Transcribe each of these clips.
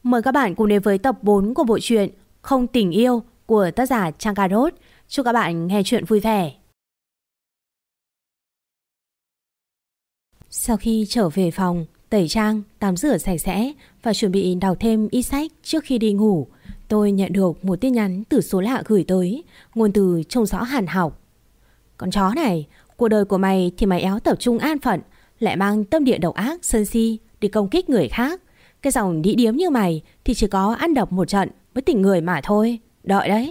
Mời các bạn cùng đến với tập 4 của bộ truyện Không Tình Yêu của tác giả Trang Cà Rốt. Chúc các bạn nghe chuyện vui vẻ. Sau khi trở về phòng, tẩy trang, tắm rửa sạch sẽ và chuẩn bị đọc thêm ít sách trước khi đi ngủ, tôi nhận được một tin nhắn từ số lạ gửi tới, ngôn từ trông rõ hàn học. Con chó này, cuộc đời của mày thì mày éo tập trung an phận, lại mang tâm địa độc ác, sân si đi công kích người khác. Cái dòng đĩ điếm như mày thì chỉ có ăn đập một trận mới tỉnh người mà thôi. Đợi đấy.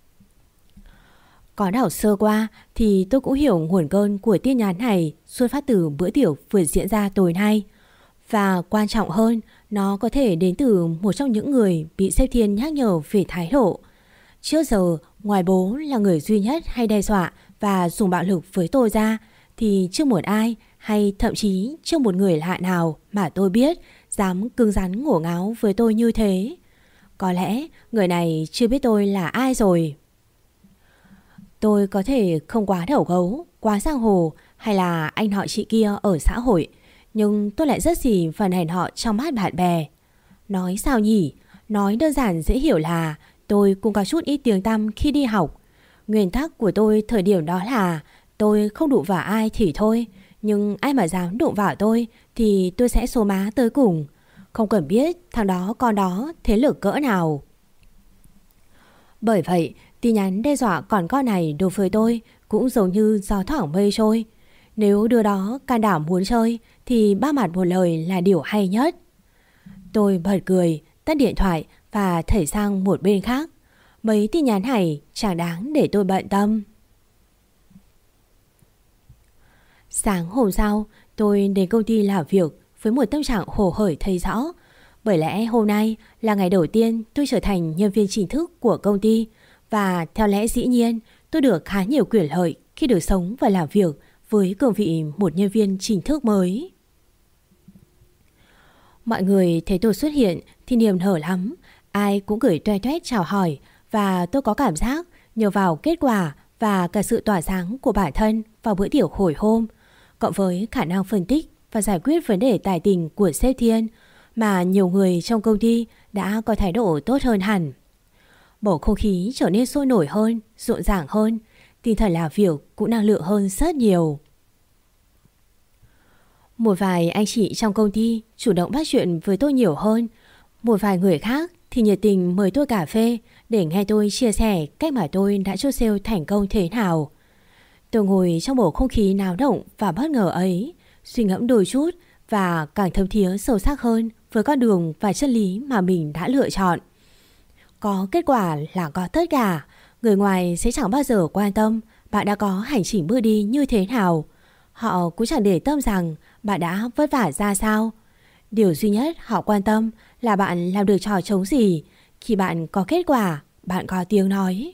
Có đảo sơ qua thì tôi cũng hiểu nguồn cơn của tin nhắn này xuất phát từ bữa tiệc vừa diễn ra tối nay. Và quan trọng hơn, nó có thể đến từ một trong những người bị sếp Thiên nhắc nhở về thái độ. Trước giờ, ngoài bố là người duy nhất hay đe dọa và dùng bạo lực với tôi ra, thì chưa một ai hay thậm chí chưa một người lạ nào mà tôi biết dám cứng rắn ngổ ngáo với tôi như thế. Có lẽ người này chưa biết tôi là ai rồi. Tôi có thể không quá đầu gấu, quá giang hồ hay là anh họ chị kia ở xã hội, nhưng tôi lại rất gì phần hèn họ trong mắt bạn bè. Nói sao nhỉ? Nói đơn giản dễ hiểu là tôi cũng có chút ít tiếng tăm khi đi học. Nguyên tắc của tôi thời điểm đó là tôi không đụng vào ai thì thôi, nhưng ai mà dám đụng vào tôi thì tôi sẽ số má tới cùng. Không cần biết thằng đó con đó thế lực cỡ nào. Bởi vậy, tin nhắn đe dọa còn con này đối với tôi cũng giống như gió thoảng mây trôi. Nếu đứa đó can đảm muốn chơi thì ba mặt một lời là điều hay nhất. Tôi bật cười, tắt điện thoại và thảy sang một bên khác. Mấy tin nhắn này chẳng đáng để tôi bận tâm. Sáng hôm sau, tôi đến công ty làm việc với một tâm trạng hồ hởi thấy rõ. Bởi lẽ hôm nay là ngày đầu tiên tôi trở thành nhân viên chính thức của công ty, và theo lẽ dĩ nhiên tôi được khá nhiều quyền lợi khi được sống và làm việc với cương vị một nhân viên chính thức mới. Mọi người thấy tôi xuất hiện thì niềm nở lắm, ai cũng gửi toe toét chào hỏi, và tôi có cảm giác nhờ vào kết quả và cả sự tỏa sáng của bản thân vào bữa tiệc hồi hôm, cộng với khả năng phân tích và giải quyết vấn đề tài tình của sếp Thiên, mà nhiều người trong công ty đã có thái độ tốt hơn hẳn. Bầu không khí trở nên sôi nổi hơn, rộn ràng hơn, tinh thần làm việc cũng năng lượng hơn rất nhiều. Một vài anh chị trong công ty chủ động bắt chuyện với tôi nhiều hơn. Một vài người khác thì nhiệt tình mời tôi cà phê để nghe tôi chia sẻ cách mà tôi đã chốt sale thành công thế nào. Tôi ngồi trong bầu không khí náo động và bất ngờ ấy, suy ngẫm đôi chút và càng thấm thía sâu sắc hơn với con đường và chân lý mà mình đã lựa chọn. Có kết quả là có tất cả. Người ngoài sẽ chẳng bao giờ quan tâm bạn đã có hành trình bước đi như thế nào. Họ cũng chẳng để tâm rằng bạn đã vất vả ra sao. Điều duy nhất họ quan tâm là bạn làm được trò trống gì. Khi bạn có kết quả, bạn có tiếng nói.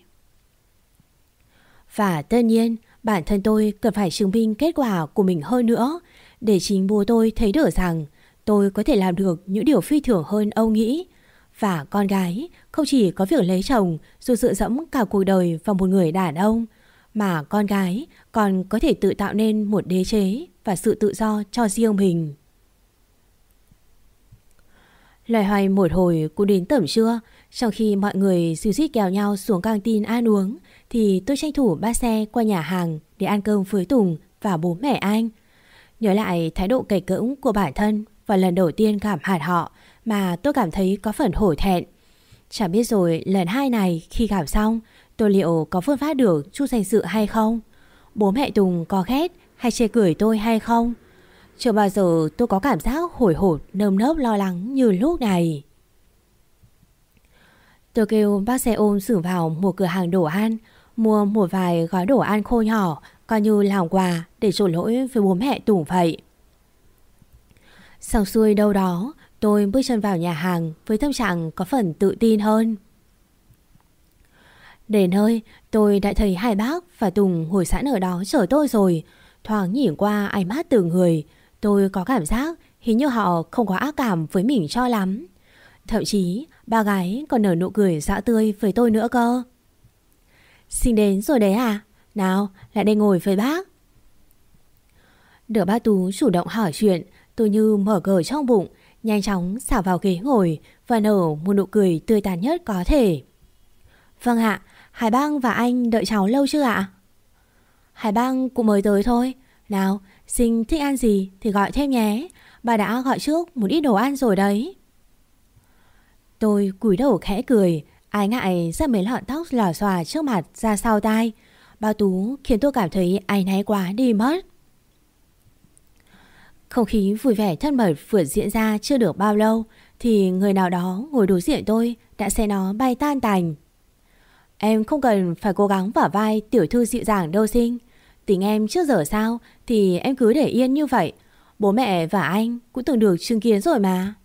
Và tất nhiên, bản thân tôi cần phải chứng minh kết quả của mình hơn nữa, để chính bố tôi thấy được rằng tôi có thể làm được những điều phi thường hơn ông nghĩ. Và con gái không chỉ có việc lấy chồng rồi dựa dẫm cả cuộc đời vào một người đàn ông, mà con gái còn có thể tự tạo nên một đế chế và sự tự do cho riêng mình. Loay hoay một hồi cũng đến tầm trưa. Trong khi mọi người ríu rít kéo nhau xuống căng tin ăn uống, thì tôi tranh thủ bắt xe qua nhà hàng để ăn cơm với Tùng và bố mẹ anh. Nhớ lại thái độ cẩy cỡm của bản thân và lần đầu tiên gặp hạt họ mà tôi cảm thấy có phần hổ thẹn. Chẳng biết rồi lần hai này khi gặp xong tôi liệu có vươn phát được chút danh dự hay không? Bố mẹ Tùng có ghét hay chê cười tôi hay không? Chưa bao giờ tôi có cảm giác hồi hộp nơm nớp lo lắng như lúc này. Tôi kêu bác xe ôm xử vào một cửa hàng đồ ăn, mua một vài gói đồ ăn khô nhỏ coi như làm quà để trổ lỗi với bố mẹ Tùng vậy. Xong xuôi đâu đó, tôi bước chân vào nhà hàng với tâm trạng có phần tự tin hơn. Đến nơi, tôi đã thấy hai bác và Tùng ngồi sẵn ở đó chờ tôi rồi. Thoáng nhìn qua ánh mắt từ người, tôi có cảm giác hình như họ không có ác cảm với mình cho lắm. Thậm chí, ba gái còn nở nụ cười rã tươi với tôi nữa cơ. Xin đến rồi đấy à? Nào, lại đây ngồi với bác. Được bác Tú chủ động hỏi chuyện, tôi như mở cờ trong bụng, nhanh chóng xả vào ghế ngồi và nở một nụ cười tươi tắn nhất có thể. Vâng ạ, Hải Bang và anh đợi cháu lâu chưa ạ? Hải Bang cũng mới tới thôi. Nào, Sinh thích ăn gì thì gọi thêm nhé. Bà đã gọi trước một ít đồ ăn rồi đấy. Tôi cúi đầu khẽ cười, ái ngại giơ mấy lọn tóc lòa xòa trước mặt ra sau tai. Bao Tú khiến tôi cảm thấy áy náy quá đi mất. Không khí vui vẻ thân mật vừa diễn ra chưa được bao lâu thì người nào đó ngồi đối diện tôi đã xem nó bay tan tành. Em không cần phải cố gắng vả vai tiểu thư dịu dàng đâu Sinh. Tính em trước giờ sao thì em cứ để yên như vậy. Bố mẹ và anh cũng từng được chứng kiến rồi mà.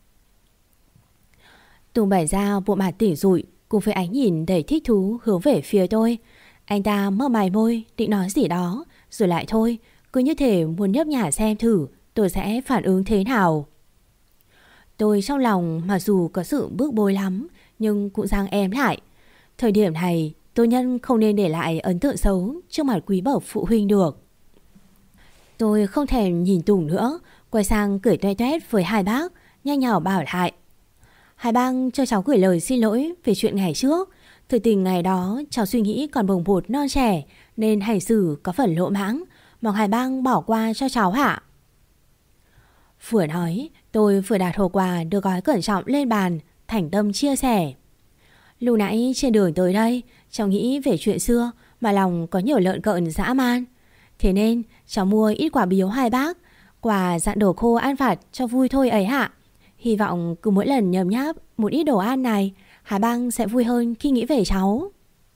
Tùng bày ra bộ mặt tỉ dụi cùng với ánh nhìn đầy thích thú hướng về phía tôi. Anh ta mơ mày môi định nói gì đó rồi lại thôi, cứ như thể muốn nhấp nhả xem thử tôi sẽ phản ứng thế nào. Tôi trong lòng mặc dù có sự bức bối lắm nhưng cũng giang em lại. Thời điểm này tôi nhân không nên để lại ấn tượng xấu trước mặt quý bậc phụ huynh được. Tôi không thèm nhìn Tùng nữa, quay sang cười toe toét với hai bác, nhanh nhỏ bảo lại. Hai bác cho cháu gửi lời xin lỗi về chuyện ngày trước. Thực tình ngày đó cháu suy nghĩ còn bồng bột non trẻ nên hành xử có phần lỗ mãng. Mong hai bác bỏ qua cho cháu hả? Vừa nói tôi vừa đặt hộp quà được gói cẩn trọng lên bàn, thành tâm chia sẻ. Lúc nãy trên đường tới đây cháu nghĩ về chuyện xưa mà lòng có nhiều lợn cợn dã man. Thế nên cháu mua ít quà biếu hai bác, quà dặn đồ khô ăn vặt cho vui thôi ấy ạ. Hy vọng cứ mỗi lần nhấm nháp một ít đồ ăn này, hai bác sẽ vui hơn khi nghĩ về cháu.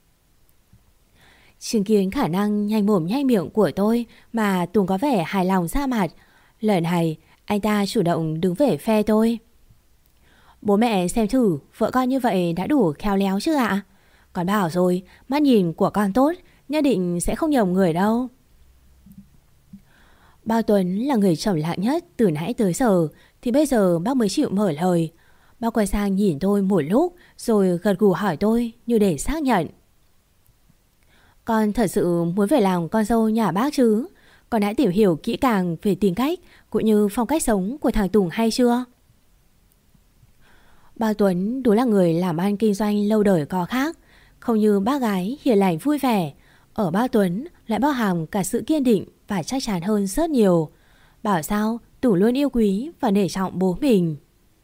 Chứng kiến khả năng nhanh mồm nhanh miệng của tôi mà Tùng có vẻ hài lòng ra mặt. Lần này anh ta chủ động đứng về phe tôi. Bố mẹ xem thử vợ con như vậy đã đủ khéo léo chứ ạ? Con bảo rồi, mắt nhìn của con tốt, nhất định sẽ không nhầm người đâu. Bao Tuấn là người trầm lặng nhất từ nãy tới giờ thì bây giờ bác mới chịu mở lời. Bác quay sang nhìn tôi một lúc rồi gật gù hỏi tôi như để xác nhận. Con thật sự muốn về làm con dâu nhà bác chứ? Con đã tìm hiểu kỹ càng về tính cách cũng như phong cách sống của thằng Tùng hay chưa? Bao Tuấn đúng là người làm ăn kinh doanh lâu đời có khác. Không như bác gái hiền lành vui vẻ, ở Bao Tuấn lại bao hàm cả sự kiên định và chắc chắn hơn rất nhiều. Bảo sao Tùng luôn yêu quý và nể trọng bố mình.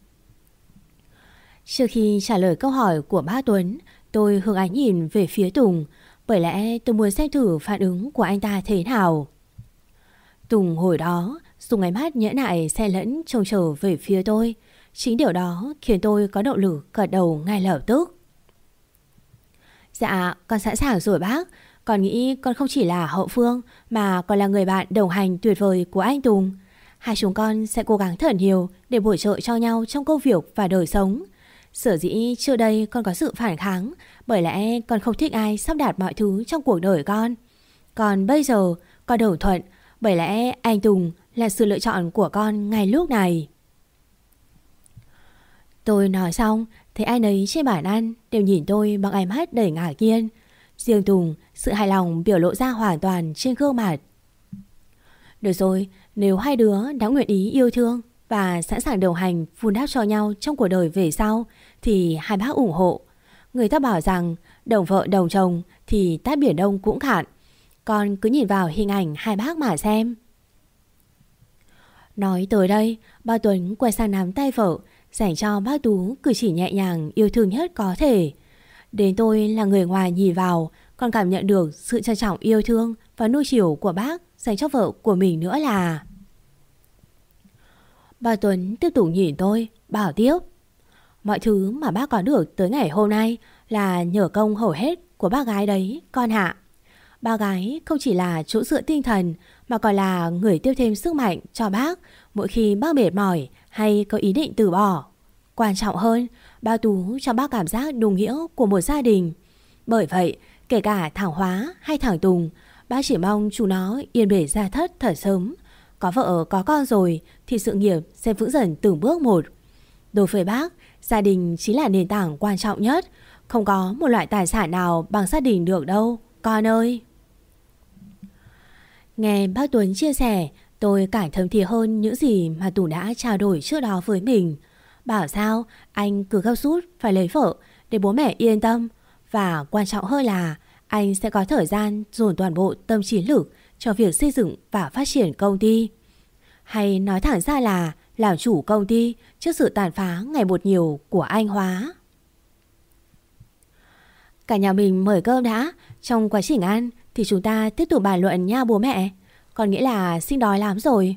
Trước khi trả lời câu hỏi của bác Tuấn, tôi hướng ánh nhìn về phía Tùng, bởi lẽ tôi muốn xem thử phản ứng của anh ta thế nào. Tùng hồi đó dùng ánh mắt nhẫn nại xen lẫn trông chờ về phía tôi. Chính điều đó khiến tôi có động lực gật đầu ngay lập tức. Dạ, con sẵn sàng rồi bác. Con nghĩ con không chỉ là hậu phương mà còn là người bạn đồng hành tuyệt vời của anh Tùng. Hai chúng con sẽ cố gắng thật nhiều để bổ trợ cho nhau trong công việc và đời sống. Sở dĩ trước đây con có sự phản kháng bởi lẽ con không thích ai sắp đặt mọi thứ trong cuộc đời con. Còn bây giờ con đồng thuận bởi lẽ anh Tùng là sự lựa chọn của con ngay lúc này. Tôi nói xong thấy ai nấy trên bàn ăn đều nhìn tôi bằng ánh mắt đầy ngạc nhiên. Riêng Tùng, sự hài lòng biểu lộ ra hoàn toàn trên gương mặt. Được rồi, nếu hai đứa đã nguyện ý yêu thương và sẵn sàng đồng hành vun đắp cho nhau trong cuộc đời về sau thì hai bác ủng hộ. Người ta bảo rằng đồng vợ đồng chồng thì tát biển Đông cũng cạn. Con cứ nhìn vào hình ảnh hai bác mà xem. Nói tới đây, ba Tuấn quay sang nắm tay vợ, dành cho bác Tú cử chỉ nhẹ nhàng yêu thương nhất có thể. Đến tôi là người ngoài nhìn vào, còn cảm nhận được sự trân trọng yêu thương và nuôi chiều của bác dành cho vợ của mình nữa là. Bà Tuấn tiếp tục nhìn tôi, bảo tiếp. Mọi thứ mà bác có được tới ngày hôm nay là nhờ công hầu hết của bác gái đấy, con hạ. Bà gái không chỉ là chỗ dựa tinh thần mà còn là người tiếp thêm sức mạnh cho bác mỗi khi bác mệt mỏi hay có ý định từ bỏ. Quan trọng hơn, bà Tú cho bác cảm giác đúng nghĩa của một gia đình. Bởi vậy, kể cả thằng Hóa hay thằng Tùng, bác chỉ mong chúng nó yên bề gia thất thật sớm. Có vợ có con rồi thì sự nghiệp sẽ vững dần từng bước một. Đối với bác, gia đình chính là nền tảng quan trọng nhất. Không có một loại tài sản nào bằng gia đình được đâu, con ơi. Nghe bác Tuấn chia sẻ, tôi cảm thấm thía hơn những gì mà Tùng đã trao đổi trước đó với mình. bảo sao anh cứ gấp rút phải lấy vợ để bố mẹ yên tâm. Và quan trọng hơn là anh sẽ có thời gian dồn toàn bộ tâm trí lực cho việc xây dựng và phát triển công ty. Hay nói thẳng ra là làm chủ công ty trước sự tàn phá ngày một nhiều của anh Hóa. Cả nhà mình mời cơm đã. Trong quá trình ăn thì chúng ta tiếp tục bàn luận nha bố mẹ. Con nghĩ là sinh đói lắm rồi.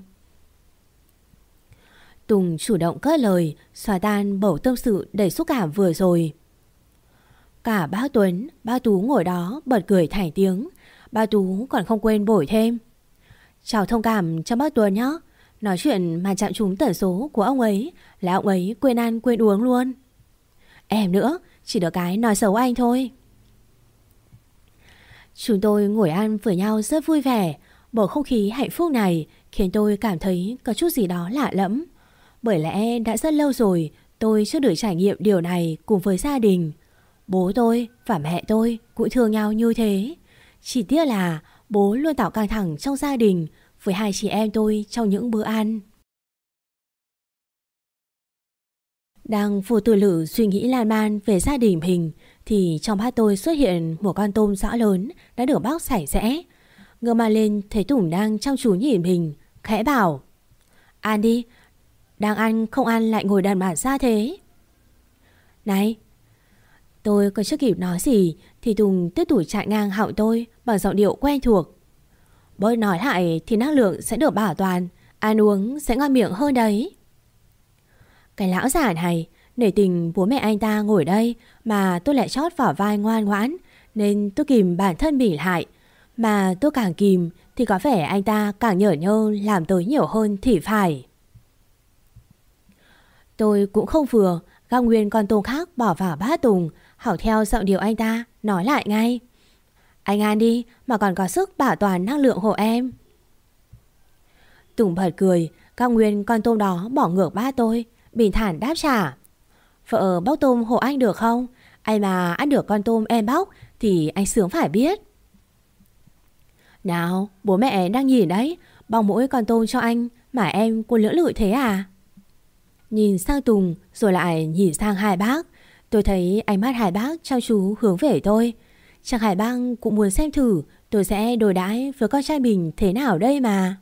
Tùng chủ động cất lời, xóa tan bầu tâm sự đầy xúc cảm vừa rồi. Cả bác Tuấn, bác Tú ngồi đó bật cười thành tiếng. Bác Tú còn không quên bổi thêm: cháu thông cảm cho bác Tuấn nhé. Nói chuyện mà chạm trúng tần số của ông ấy là ông ấy quên ăn quên uống luôn. Em nữa, chỉ được cái nói xấu anh thôi. Chúng tôi ngồi ăn với nhau rất vui vẻ. Bầu không khí hạnh phúc này khiến tôi cảm thấy có chút gì đó lạ lẫm. Bởi lẽ đã rất lâu rồi tôi chưa được trải nghiệm điều này cùng với gia đình. Bố tôi và mẹ tôi cũng thương nhau như thế. Chỉ tiếc là bố luôn tạo căng thẳng trong gia đình với hai chị em tôi trong những bữa ăn. Đang vô tư lự suy nghĩ lan man về gia đình mình thì trong bát tôi xuất hiện một con tôm rõ lớn đã được bóc sạch sẽ. Ngơ mà lên thấy Tùng đang chăm chú nhìn mình, khẽ bảo: ăn đi, đang ăn không ăn lại ngồi đàn bản ra thế. Này! Tôi còn chưa kịp nói gì thì Tùng tiếp tục chặn ngang họng tôi bằng giọng điệu quen thuộc: bớt nói lại thì năng lượng sẽ được bảo toàn, ăn uống sẽ ngon miệng hơn đấy. Cái lão già này, nể tình bố mẹ anh ta ngồi đây mà tôi lại chót vào vai ngoan ngoãn, nên tôi kìm bản thân mình lại. Mà tôi càng kìm thì có vẻ anh ta càng nhởn nhơ làm tới nhiều hơn thì phải. Tôi cũng không vừa gắp nguyên con tôm khác bỏ vào bát Tùng, hỏng theo giọng điệu anh ta nói lại ngay: anh ăn đi mà còn có sức bảo toàn năng lượng hộ em. Tùng bật cười, gắp nguyên con tôm đó bỏ ngược bát tôi, bình thản đáp trả: vợ bóc tôm hộ anh được không? Anh mà ăn được con tôm em bóc thì anh sướng phải biết. Nào, bố mẹ đang nhìn đấy, bóc mỗi con tôm cho anh mà em cũng lưỡng lự thế à? Nhìn sang Tùng rồi lại nhìn sang hai bác. Tôi thấy ánh mắt hai bác chăm chú hướng về tôi. Chắc hai bác cũng muốn xem thử tôi sẽ đối đãi với con trai mình thế nào đây mà.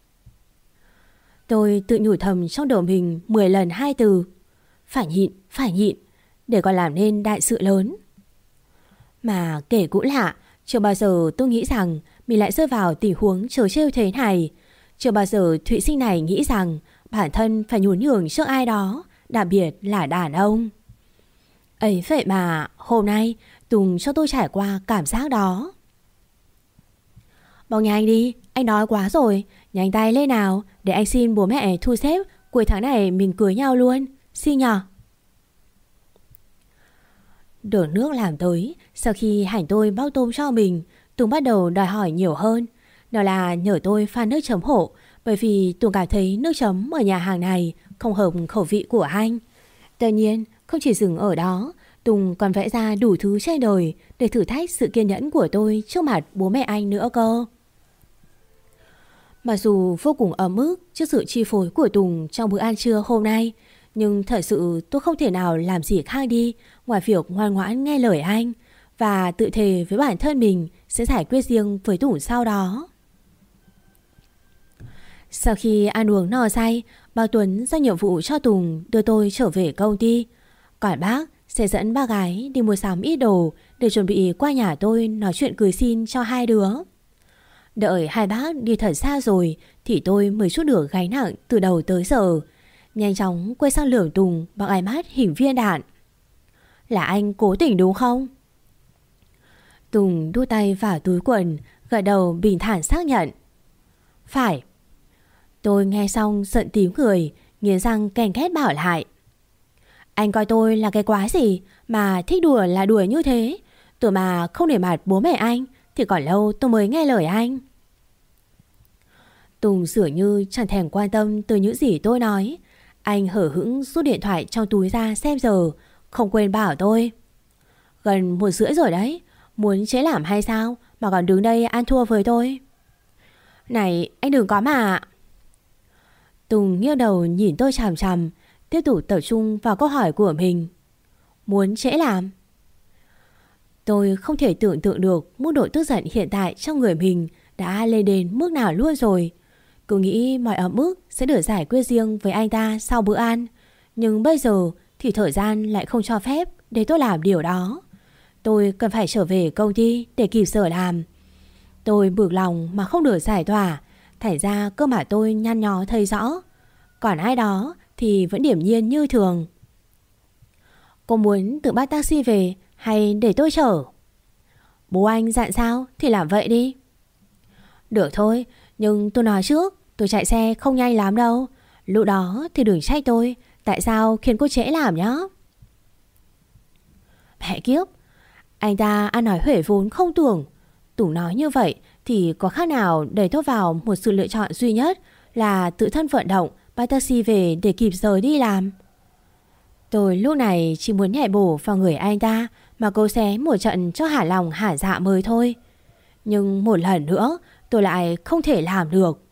Tôi tự nhủ thầm trong đầu mình 10 lần 2 từ: phải nhịn, để còn làm nên đại sự lớn. Mà kể cũng lạ, chưa bao giờ tôi nghĩ rằng mình lại rơi vào tình huống trớ trêu thế này. Chưa bao giờ Thụy Sinh này nghĩ rằng bản thân phải nhún nhường trước ai đó, đặc biệt là đàn ông. Ấy vậy mà hôm nay Tùng cho tôi trải qua cảm giác đó. Bóng nhanh đi, anh đói quá rồi. Nhanh tay lên nào, để anh xin bố mẹ thu xếp cuối tháng này mình cưới nhau luôn. Xin nhờ. Đổ nước làm tới. Sau khi Hành tôi bao tôm cho mình, Tùng bắt đầu đòi hỏi nhiều hơn. Đó là nhờ tôi pha nước chấm hộ, bởi vì Tùng cảm thấy nước chấm ở nhà hàng này không hợp khẩu vị của anh. Tất nhiên không chỉ dừng ở đó, Tùng còn vẽ ra đủ thứ trên đời để thử thách sự kiên nhẫn của tôi trước mặt bố mẹ anh nữa cơ. Mặc dù vô cùng ấm ức trước sự chi phối của Tùng trong bữa ăn trưa hôm nay, nhưng thật sự tôi không thể nào làm gì khác đi ngoài việc ngoan ngoãn nghe lời anh và tự thề với bản thân mình sẽ giải quyết riêng với Tùng sau đó. Sau khi ăn uống no say, bác Tuấn giao nhiệm vụ cho Tùng đưa tôi trở về công ty. Còn bác sẽ dẫn bác gái đi mua sắm ít đồ để chuẩn bị qua nhà tôi nói chuyện cưới xin cho hai đứa. Đợi hai bác đi thật xa rồi thì tôi mới chút được gánh nặng từ đầu tới giờ. Nhanh chóng quay sang lườm Tùng bằng ánh mắt hình viên đạn. Là anh cố tình đúng không? Tùng đút tay vào túi quần, gật đầu bình thản xác nhận: phải. Tôi nghe xong giận tím người, nghiến răng ken két bảo lại: anh coi tôi là cái quái gì mà thích đùa là đùa như thế? Tôi mà không để mặt bố mẹ anh thì còn lâu tôi mới nghe lời anh. Tùng dường như chẳng thèm quan tâm từ những gì tôi nói. Anh hở hững rút điện thoại trong túi ra xem giờ, không quên bảo tôi: gần 1:30 rồi đấy, muốn chế làm hay sao mà còn đứng đây ăn thua với tôi? Này anh đừng có mà. Tùng nghiêng đầu nhìn tôi chằm chằm. tiếp tục tập trung vào câu hỏi của mình. Muốn trễ làm? Tôi không thể tưởng tượng được mức độ tức giận hiện tại trong người mình đã lên đến mức nào luôn rồi. Cứ nghĩ mọi ấm ức sẽ được giải quyết riêng với anh ta sau bữa ăn. Nhưng bây giờ thì thời gian lại không cho phép để tôi làm điều đó. Tôi cần phải trở về công ty để kịp giờ làm. Tôi bực lòng mà không được giải tỏa, thành ra cơ mà tôi nhăn nhó thấy rõ. Còn ai đó thì vẫn điềm nhiên như thường. Cô muốn tự bắt taxi về hay để tôi chở? Bố anh dặn sao thì làm vậy đi. Được thôi, nhưng tôi nói trước, tôi chạy xe không nhanh lắm đâu. Lúc đó thì đừng trách tôi tại sao khiến cô trễ làm nhá. Mẹ kiếp, anh ta ăn nói huể vốn không tưởng. Tùng nói như vậy thì có khác nào đẩy tôi vào một sự lựa chọn duy nhất là tự thân vận động bắt taxi về để kịp giờ đi làm. Tôi lúc này chỉ muốn nhảy bổ vào người anh ta mà cố xé một trận cho hả lòng hả dạ mới thôi. Nhưng một lần nữa tôi lại không thể làm được.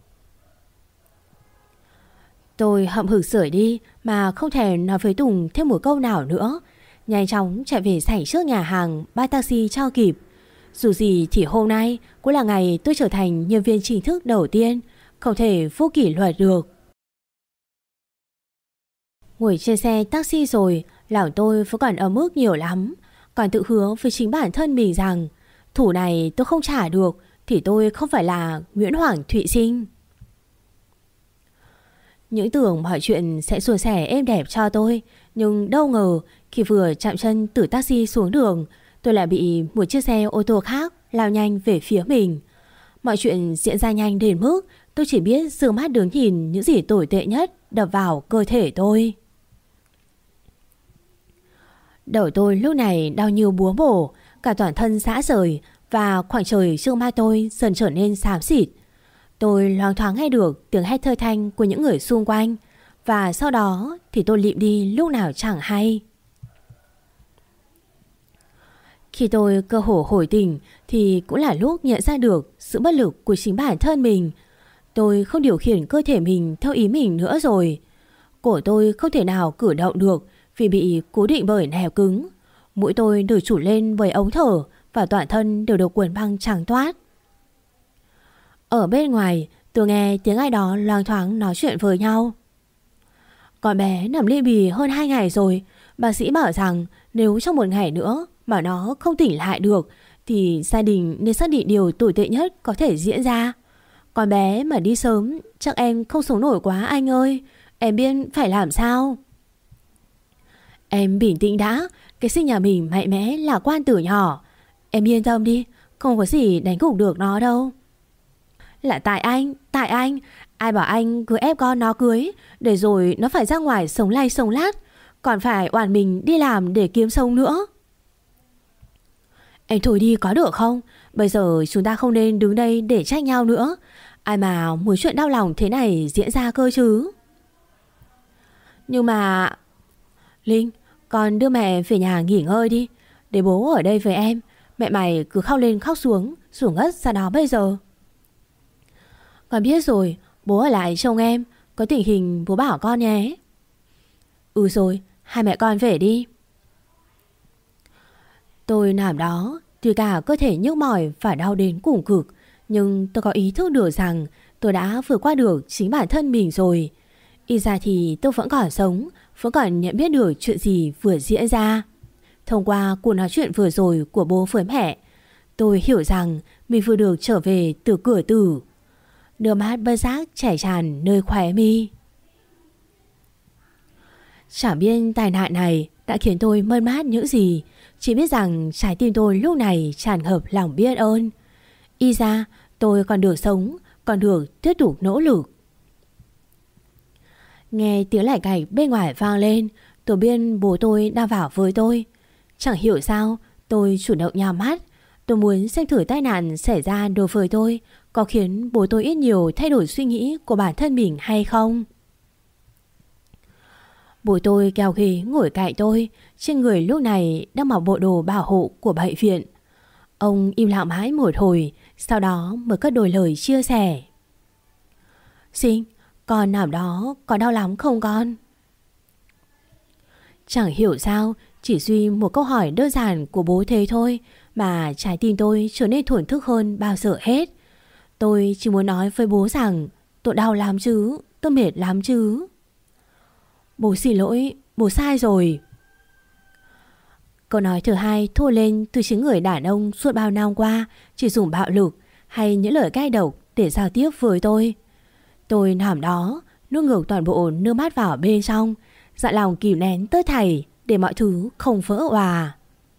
Tôi hậm hực sửa đi mà không thể nói với Tùng thêm một câu nào nữa. Nhanh chóng chạy về sảnh trước nhà hàng bắt taxi cho kịp. Dù gì thì hôm nay cũng là ngày tôi trở thành nhân viên chính thức đầu tiên, không thể vô kỷ luật được. Ngồi trên xe taxi rồi, lòng tôi vẫn còn ấm ức nhiều lắm. Còn tự hứa với chính bản thân mình rằng thủ này tôi không trả được thì tôi không phải là Nguyễn Hoàng Thụy Sinh. Những tưởng mọi chuyện sẽ suôn sẻ êm đẹp cho tôi, nhưng đâu ngờ khi vừa chạm chân từ taxi xuống đường, tôi lại bị một chiếc xe ô tô khác lao nhanh về phía mình. Mọi chuyện diễn ra nhanh đến mức tôi chỉ biết dương mắt đứng nhìn những gì tồi tệ nhất đập vào cơ thể tôi. Đầu tôi lúc này đau như búa bổ, cả toàn thân rã rời và khoảng trời trước mắt tôi dần trở nên xám xịt. Tôi loáng thoáng nghe được tiếng hét thê thanh của những người xung quanh và sau đó thì tôi lịm đi lúc nào chẳng hay. Khi tôi cơ hồ hồi tỉnh thì cũng là lúc nhận ra được sự bất lực của chính bản thân mình. Tôi không điều khiển cơ thể mình theo ý mình nữa rồi. Cổ tôi không thể nào cử động được vì bị cố định bởi nẻo cứng. Mũi tôi được trụt lên bởi ống thở và toàn thân đều được quần băng trắng toát. Ở bên ngoài tôi nghe tiếng ai đó loáng thoáng nói chuyện với nhau. Con bé nằm ly bì hơn 2 ngày rồi. Bác sĩ bảo rằng nếu trong 1 ngày nữa mà nó không tỉnh lại được thì gia đình nên xác định điều tồi tệ nhất có thể diễn ra. Con bé mà đi sớm chắc em không sống nổi quá anh ơi. Em biết phải làm sao. Em bình tĩnh đã. Cái sinh nhà mình mạnh mẽ là quan từ nhỏ. Em yên tâm đi, không có gì đánh gục được nó đâu. Là tại anh. Ai bảo anh cứ ép con nó cưới để rồi nó phải ra ngoài sống lay sống lát, còn phải oàn mình đi làm để kiếm sống nữa. Em thôi đi có được không? Bây giờ chúng ta không nên đứng đây để trách nhau nữa. Ai mà muốn chuyện đau lòng thế này diễn ra cơ chứ. Nhưng mà... Linh, con đưa mẹ về nhà nghỉ ngơi đi. Để bố ở đây với em. Mẹ mày cứ khóc lên khóc xuống rồi ngất ra đó bây giờ. Con biết rồi, bố ở lại trông em. Có tình hình bố bảo con nhé. Ừ rồi, hai mẹ con về đi. Tôi nằm đó, tuy cả cơ thể nhức mỏi và đau đến cùng cực, nhưng tôi có ý thức được rằng tôi đã vượt qua được chính bản thân mình rồi. Ít ra thì tôi vẫn còn sống, vẫn còn nhận biết được chuyện gì vừa diễn ra. Thông qua cuộc nói chuyện vừa rồi của bố với mẹ, tôi hiểu rằng mình vừa được trở về từ cửa tử. Nước mắt bất giác chảy tràn nơi khóe mi. Chẳng biết tai nạn này đã khiến tôi mất mát những gì, chỉ biết rằng trái tim tôi lúc này tràn ngập lòng biết ơn. Y ra tôi còn được sống, còn được tiếp tục nỗ lực. Nghe tiếng lạch cạch bên ngoài vang lên, tôi biết bố tôi đang vào với tôi. Chẳng hiểu sao tôi chủ động nhắm mắt. Tôi muốn xem thử tai nạn xảy ra đối với tôi có khiến bố tôi ít nhiều thay đổi suy nghĩ của bản thân mình hay không. Bố tôi kéo ghế ngồi cạnh tôi, trên người lúc này đang mặc bộ đồ bảo hộ của bệnh viện. Ông im lặng mãi một hồi, sau đó mới cất đôi lời chia sẻ. Sinh, con nằm đó có đau lắm không con? Chẳng hiểu sao, chỉ duy một câu hỏi đơn giản của bố thế thôi mà trái tim tôi trở nên thổn thức hơn bao giờ hết. Tôi chỉ muốn nói với bố rằng tôi đau lắm chứ, tôi mệt lắm chứ. Bố xin lỗi, bố sai rồi. Câu nói thứ hai thua lên từ chính người đàn ông suốt bao năm qua chỉ dùng bạo lực hay những lời cay độc để giao tiếp với tôi. Tôi nằm đó, nuốt ngược toàn bộ nước mắt vào bên trong, dặn lòng kìm nén tất thảy để mọi thứ không vỡ òa.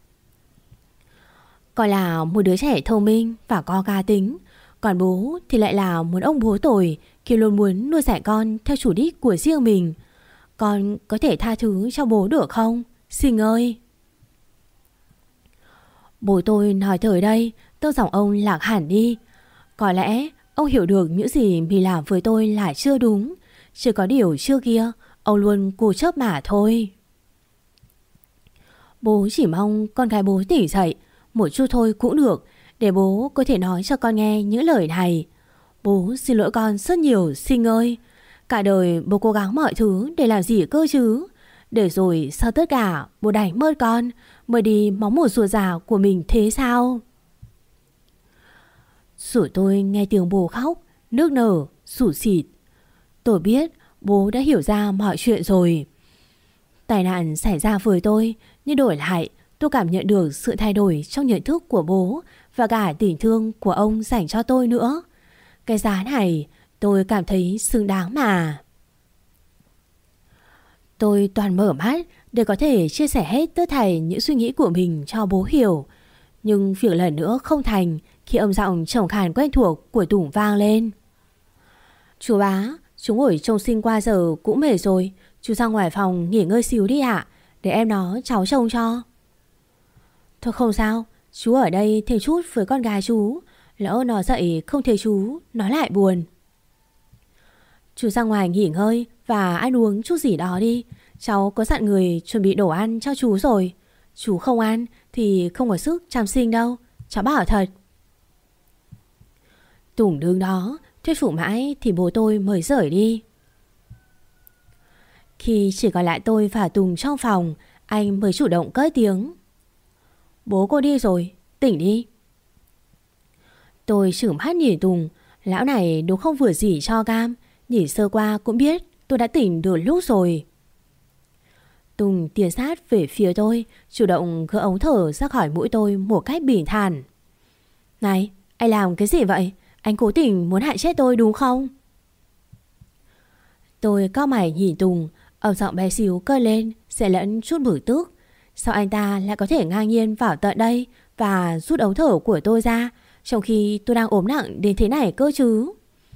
Con là một đứa trẻ thông minh và có cá tính, còn bố thì lại là một ông bố tồi khi luôn muốn nuôi dạy con theo chủ đích của riêng mình. Con có thể tha thứ cho bố được không, Sinh ơi? Bố tôi nói tới đây, tông giọng ông lạc hẳn đi. Có lẽ ông hiểu được những gì mình làm với tôi là chưa đúng. Chỉ có điều trước kia ông luôn cố chấp mà thôi. Bố chỉ mong con gái bố tỉnh dậy một chút thôi cũng được, để bố có thể nói cho con nghe những lời này. Bố xin lỗi con rất nhiều, Sinh ơi. Cả đời bố cố gắng mọi thứ để làm gì cơ chứ. Để rồi sau tất cả bố đánh mất con, mới đi móng một ruột già của mình thế sao? Rồi tôi nghe tiếng bố khóc, nước nở, sủi xịt. Tôi biết bố đã hiểu ra mọi chuyện rồi. Tai nạn xảy ra với tôi, nhưng đổi lại tôi cảm nhận được sự thay đổi trong nhận thức của bố và cả tình thương của ông dành cho tôi nữa. Cái giá này tôi cảm thấy xứng đáng mà. Tôi toàn mở mắt để có thể chia sẻ hết tất thảy những suy nghĩ của mình cho bố hiểu. Nhưng việc lần nữa không thành khi âm giọng trầm khàn quen thuộc của Tùng vang lên. Chú bá, chú ngồi trông Sinh qua giờ cũng mệt rồi. Chú ra ngoài phòng nghỉ ngơi xíu đi ạ, để em nó cháu trông cho. Thôi không sao, chú ở đây thêm chút với con gái chú. Lỡ nó dậy không thấy chú, nó lại buồn. Chú ra ngoài nghỉ ngơi và ăn uống chút gì đó đi. Cháu có dặn người chuẩn bị đồ ăn cho chú rồi. Chú không ăn thì không có sức chăm Sinh đâu, cháu bảo thật. Tùng đứng đó thuyết phục mãi thì bố tôi mới rời đi. Khi chỉ còn lại tôi và Tùng trong phòng, anh mới chủ động cất tiếng. Bố cô đi rồi, tỉnh đi. Tôi chửng mắt nhìn Tùng. Lão này đúng không vừa gì cho cam. Nhìn sơ qua cũng biết tôi đã tỉnh được lúc rồi. Tùng tiến sát về phía tôi, chủ động gỡ ống thở ra khỏi mũi tôi một cách bình thản. Này, anh làm cái gì vậy? Anh cố tình muốn hại chết tôi đúng không? Tôi cau mày nhìn Tùng, âm giọng bé xíu cất lên, sẽ lẫn chút bực tức. Sao anh ta lại có thể ngang nhiên vào tận đây và rút ống thở của tôi ra, trong khi tôi đang ốm nặng đến thế này cơ chứ?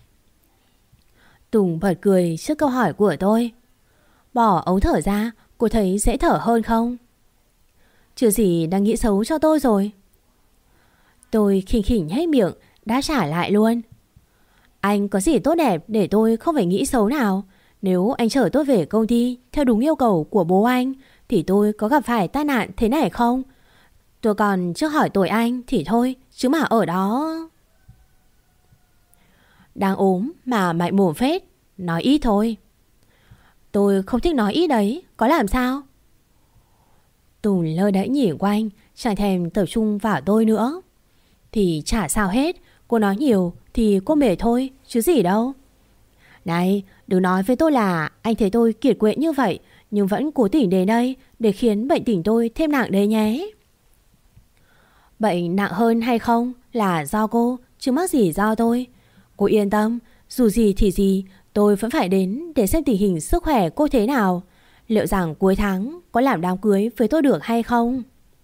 Tùng bật cười trước câu hỏi của tôi. Bỏ ống thở ra, cô thấy dễ thở hơn không? Chưa gì đang nghĩ xấu cho tôi rồi. Tôi khinh khỉnh nhếch miệng, đã trả lại luôn. Anh có gì tốt đẹp để tôi không phải nghĩ xấu nào? Nếu anh chở tôi về công ty theo đúng yêu cầu của bố anh thì tôi có gặp phải tai nạn thế này không? Tôi còn chưa hỏi tội anh thì thôi, chứ mà ở đó... Đang ốm mà mày mồm phết, nói ít thôi. Tôi không thích nói ít đấy, có làm sao? Tùng lơ đễnh nhìn quanh, chẳng thèm tập trung vào tôi nữa. Thì chả sao hết, cô nói nhiều thì cô mệt thôi, chứ gì đâu. Này, đừng nói với tôi là anh thấy tôi kiệt quệ như vậy nhưng vẫn cố tình đến đây để khiến bệnh tình tôi thêm nặng đấy nhé. Bệnh nặng hơn hay không là do cô, chứ mắc gì do tôi. Cô yên tâm, dù gì thì gì, tôi vẫn phải đến để xem tình hình sức khỏe cô thế nào. Liệu rằng cuối tháng có làm đám cưới với tôi được hay không?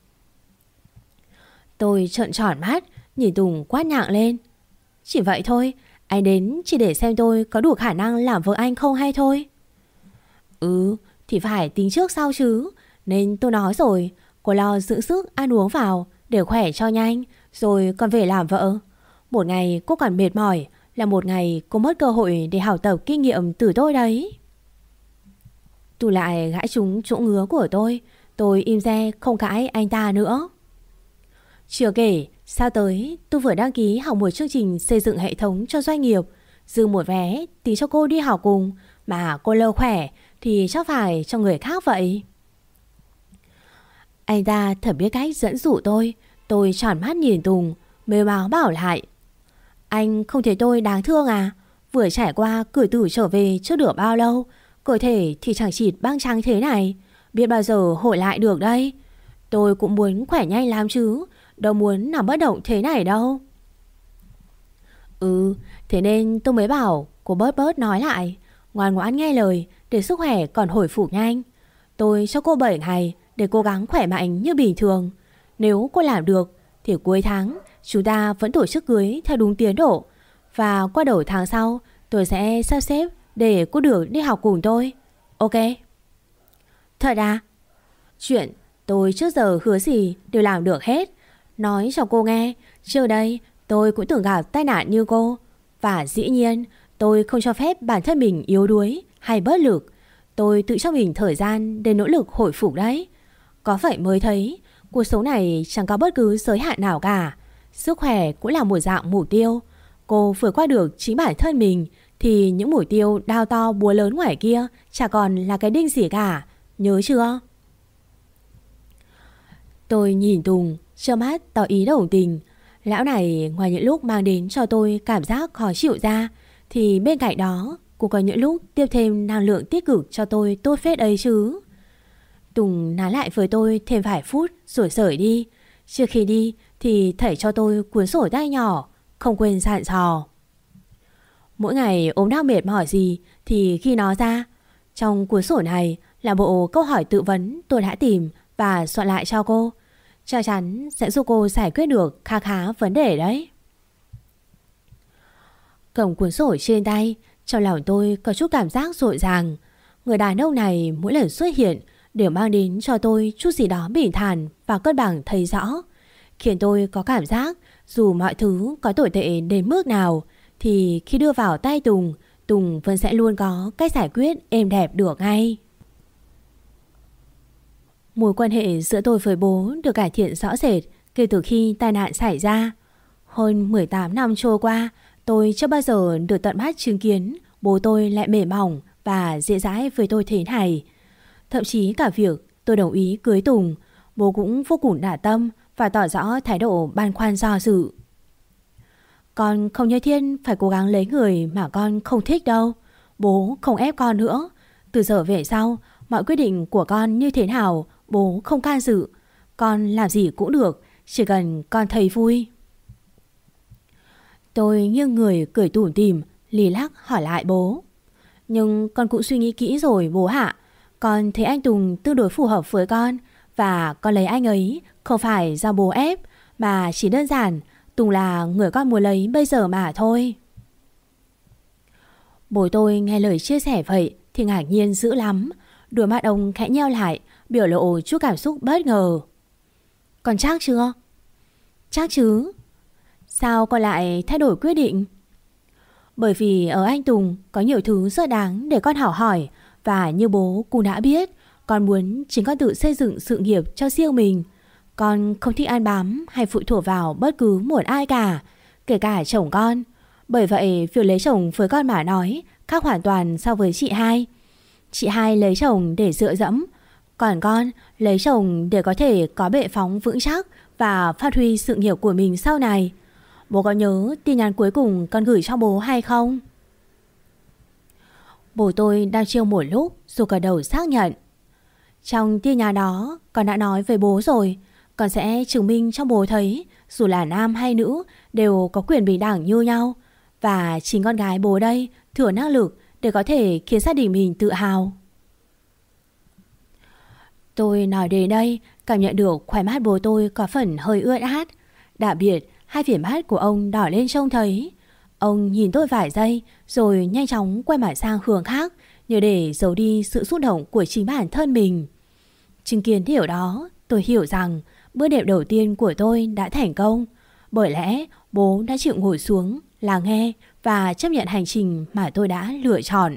Tôi trợn tròn mắt, nhìn Tùng quát nhạng lên. Chỉ vậy thôi, anh đến chỉ để xem tôi có đủ khả năng làm vợ anh không hay thôi. Ừ, thì phải tính trước sau chứ. Nên tôi nói rồi, cô lo giữ sức ăn uống vào để khỏe cho nhanh, rồi còn về làm vợ. Một ngày cô còn mệt mỏi là một ngày cô mất cơ hội để học tập kinh nghiệm từ tôi đấy. Tù lại gãi trúng chỗ ngứa của tôi im re không cãi anh ta nữa. Chưa kể, sao tới tôi vừa đăng ký học một chương trình xây dựng hệ thống cho doanh nghiệp, dư một vé tí cho cô đi học cùng, mà cô lâu khỏe thì chắc phải cho người khác vậy. Anh ta thật biết cách dẫn dụ tôi tròn mắt nhìn Tùng, mếu máo bảo lại. Anh không thấy tôi đáng thương à? Vừa trải qua cử tử trở về chưa được bao lâu, cơ thể thì chẳng chịt băng trắng thế này, biết bao giờ hồi lại được đây. Tôi cũng muốn khỏe nhanh lắm chứ, đâu muốn nằm bất động thế này đâu. Thế nên tôi mới bảo cô bớt nói lại, ngoan ngoãn nghe lời để sức khỏe còn hồi phục nhanh. Tôi cho cô 7 ngày để cố gắng khỏe mạnh như bình thường. Nếu cô làm được thì cuối tháng chúng ta vẫn tổ chức cưới theo đúng tiến độ. Và qua đầu tháng sau tôi sẽ sắp xếp để cô được đi học cùng tôi. Ok? Thật à? Chuyện tôi trước giờ hứa gì đều làm được hết. Nói cho cô nghe, trước đây tôi cũng từng gặp tai nạn như cô. Và dĩ nhiên tôi không cho phép bản thân mình yếu đuối hay bất lực. Tôi tự cho mình thời gian để nỗ lực hồi phục đấy. Có vậy mới thấy cuộc sống này chẳng có bất cứ giới hạn nào cả. Sức khỏe cũng là một dạng mục tiêu. Cô vượt qua được chính bản thân mình thì những mục tiêu đao to búa lớn ngoài kia chả còn là cái đinh gì cả. Nhớ chưa? Tôi nhìn Tùng, trơ mắt tỏ ý đồng tình. Lão này ngoài những lúc mang đến cho tôi cảm giác khó chịu ra, thì bên cạnh đó cũng có những lúc tiếp thêm năng lượng tích cực cho tôi tốt phết ấy chứ. Tùng nán lại với tôi thêm vài phút rồi rời đi. Trước khi đi thì thảy cho tôi cuốn sổ tay nhỏ, không quên dặn dò. Mỗi ngày ốm đau mệt mỏi gì thì khi nó ra. Trong cuốn sổ này là bộ câu hỏi tự vấn tôi đã tìm và soạn lại cho cô. Chắc chắn sẽ giúp cô giải quyết được khá khá vấn đề đấy. Cầm cuốn sổ trên tay, trong lòng tôi có chút cảm giác rộn ràng. Người đàn ông này mỗi lần xuất hiện đều mang đến cho tôi chút gì đó bình thản và cân bằng thấy rõ, khiến tôi có cảm giác dù mọi thứ có tồi tệ đến mức nào thì khi đưa vào tay Tùng, Tùng vẫn sẽ luôn có cách giải quyết êm đẹp được ngay. Mối quan hệ giữa tôi với bố được cải thiện rõ rệt kể từ khi tai nạn xảy ra. Hơn 18 năm trôi qua, tôi chưa bao giờ được tận mắt chứng kiến bố tôi lại mềm mỏng và dễ dãi với tôi thế này. Thậm chí cả việc tôi đồng ý cưới Tùng, bố cũng vô cùng đả tâm và tỏ rõ thái độ băn khoăn do dự. Con không nhất thiết phải cố gắng lấy người mà con không thích đâu. Bố không ép con nữa. Từ giờ về sau, mọi quyết định của con như thế nào bố không can dự. Con làm gì cũng được, chỉ cần con thấy vui. Tôi nghiêng người cười tủm tỉm, lì lắc hỏi lại bố. Nhưng con cũng suy nghĩ kỹ rồi bố ạ. Con thấy anh Tùng tương đối phù hợp với con, và con lấy anh ấy không phải do bố ép, mà chỉ đơn giản Tùng là người con muốn lấy bây giờ mà thôi. Bố tôi nghe lời chia sẻ vậy thì ngạc nhiên dữ lắm. Đôi mắt ông khẽ nheo lại, biểu lộ chút cảm xúc bất ngờ. Con chắc chưa? Chắc chứ. Sao con lại thay đổi quyết định? Bởi vì ở anh Tùng có nhiều thứ rất đáng để con học hỏi. Và như bố cũng đã biết, con muốn chính con tự xây dựng sự nghiệp cho riêng mình. Con không thích ăn bám hay phụ thuộc vào bất cứ một ai cả, kể cả chồng con. Bởi vậy việc lấy chồng với con mà nói khác hoàn toàn so với chị hai. Chị hai lấy chồng để dựa dẫm, còn con lấy chồng để có thể có bệ phóng vững chắc và phát huy sự nghiệp của mình sau này. Bố có nhớ tin nhắn cuối cùng con gửi cho bố hay không? Bố tôi đang chiêu một lúc rồi gật đầu xác nhận. Trong tin nhắn đó con đã nói với bố rồi. Con sẽ chứng minh cho bố thấy dù là nam hay nữ đều có quyền bình đẳng như nhau. Và chính con gái bố đây thừa năng lực để có thể khiến gia đình mình tự hào. Tôi nói đến đây cảm nhận được khóe mắt bố tôi có phần hơi ướt át. Đặc biệt hai viền mắt của ông đỏ lên trông thấy. Ông nhìn tôi vài giây rồi nhanh chóng quay mặt sang hướng khác, như để giấu đi sự xúc động của chính bản thân mình. Chứng kiến điều đó, tôi hiểu rằng bước đệm đầu tiên của tôi đã thành công. Bởi lẽ bố đã chịu ngồi xuống, lắng nghe và chấp nhận hành trình mà tôi đã lựa chọn.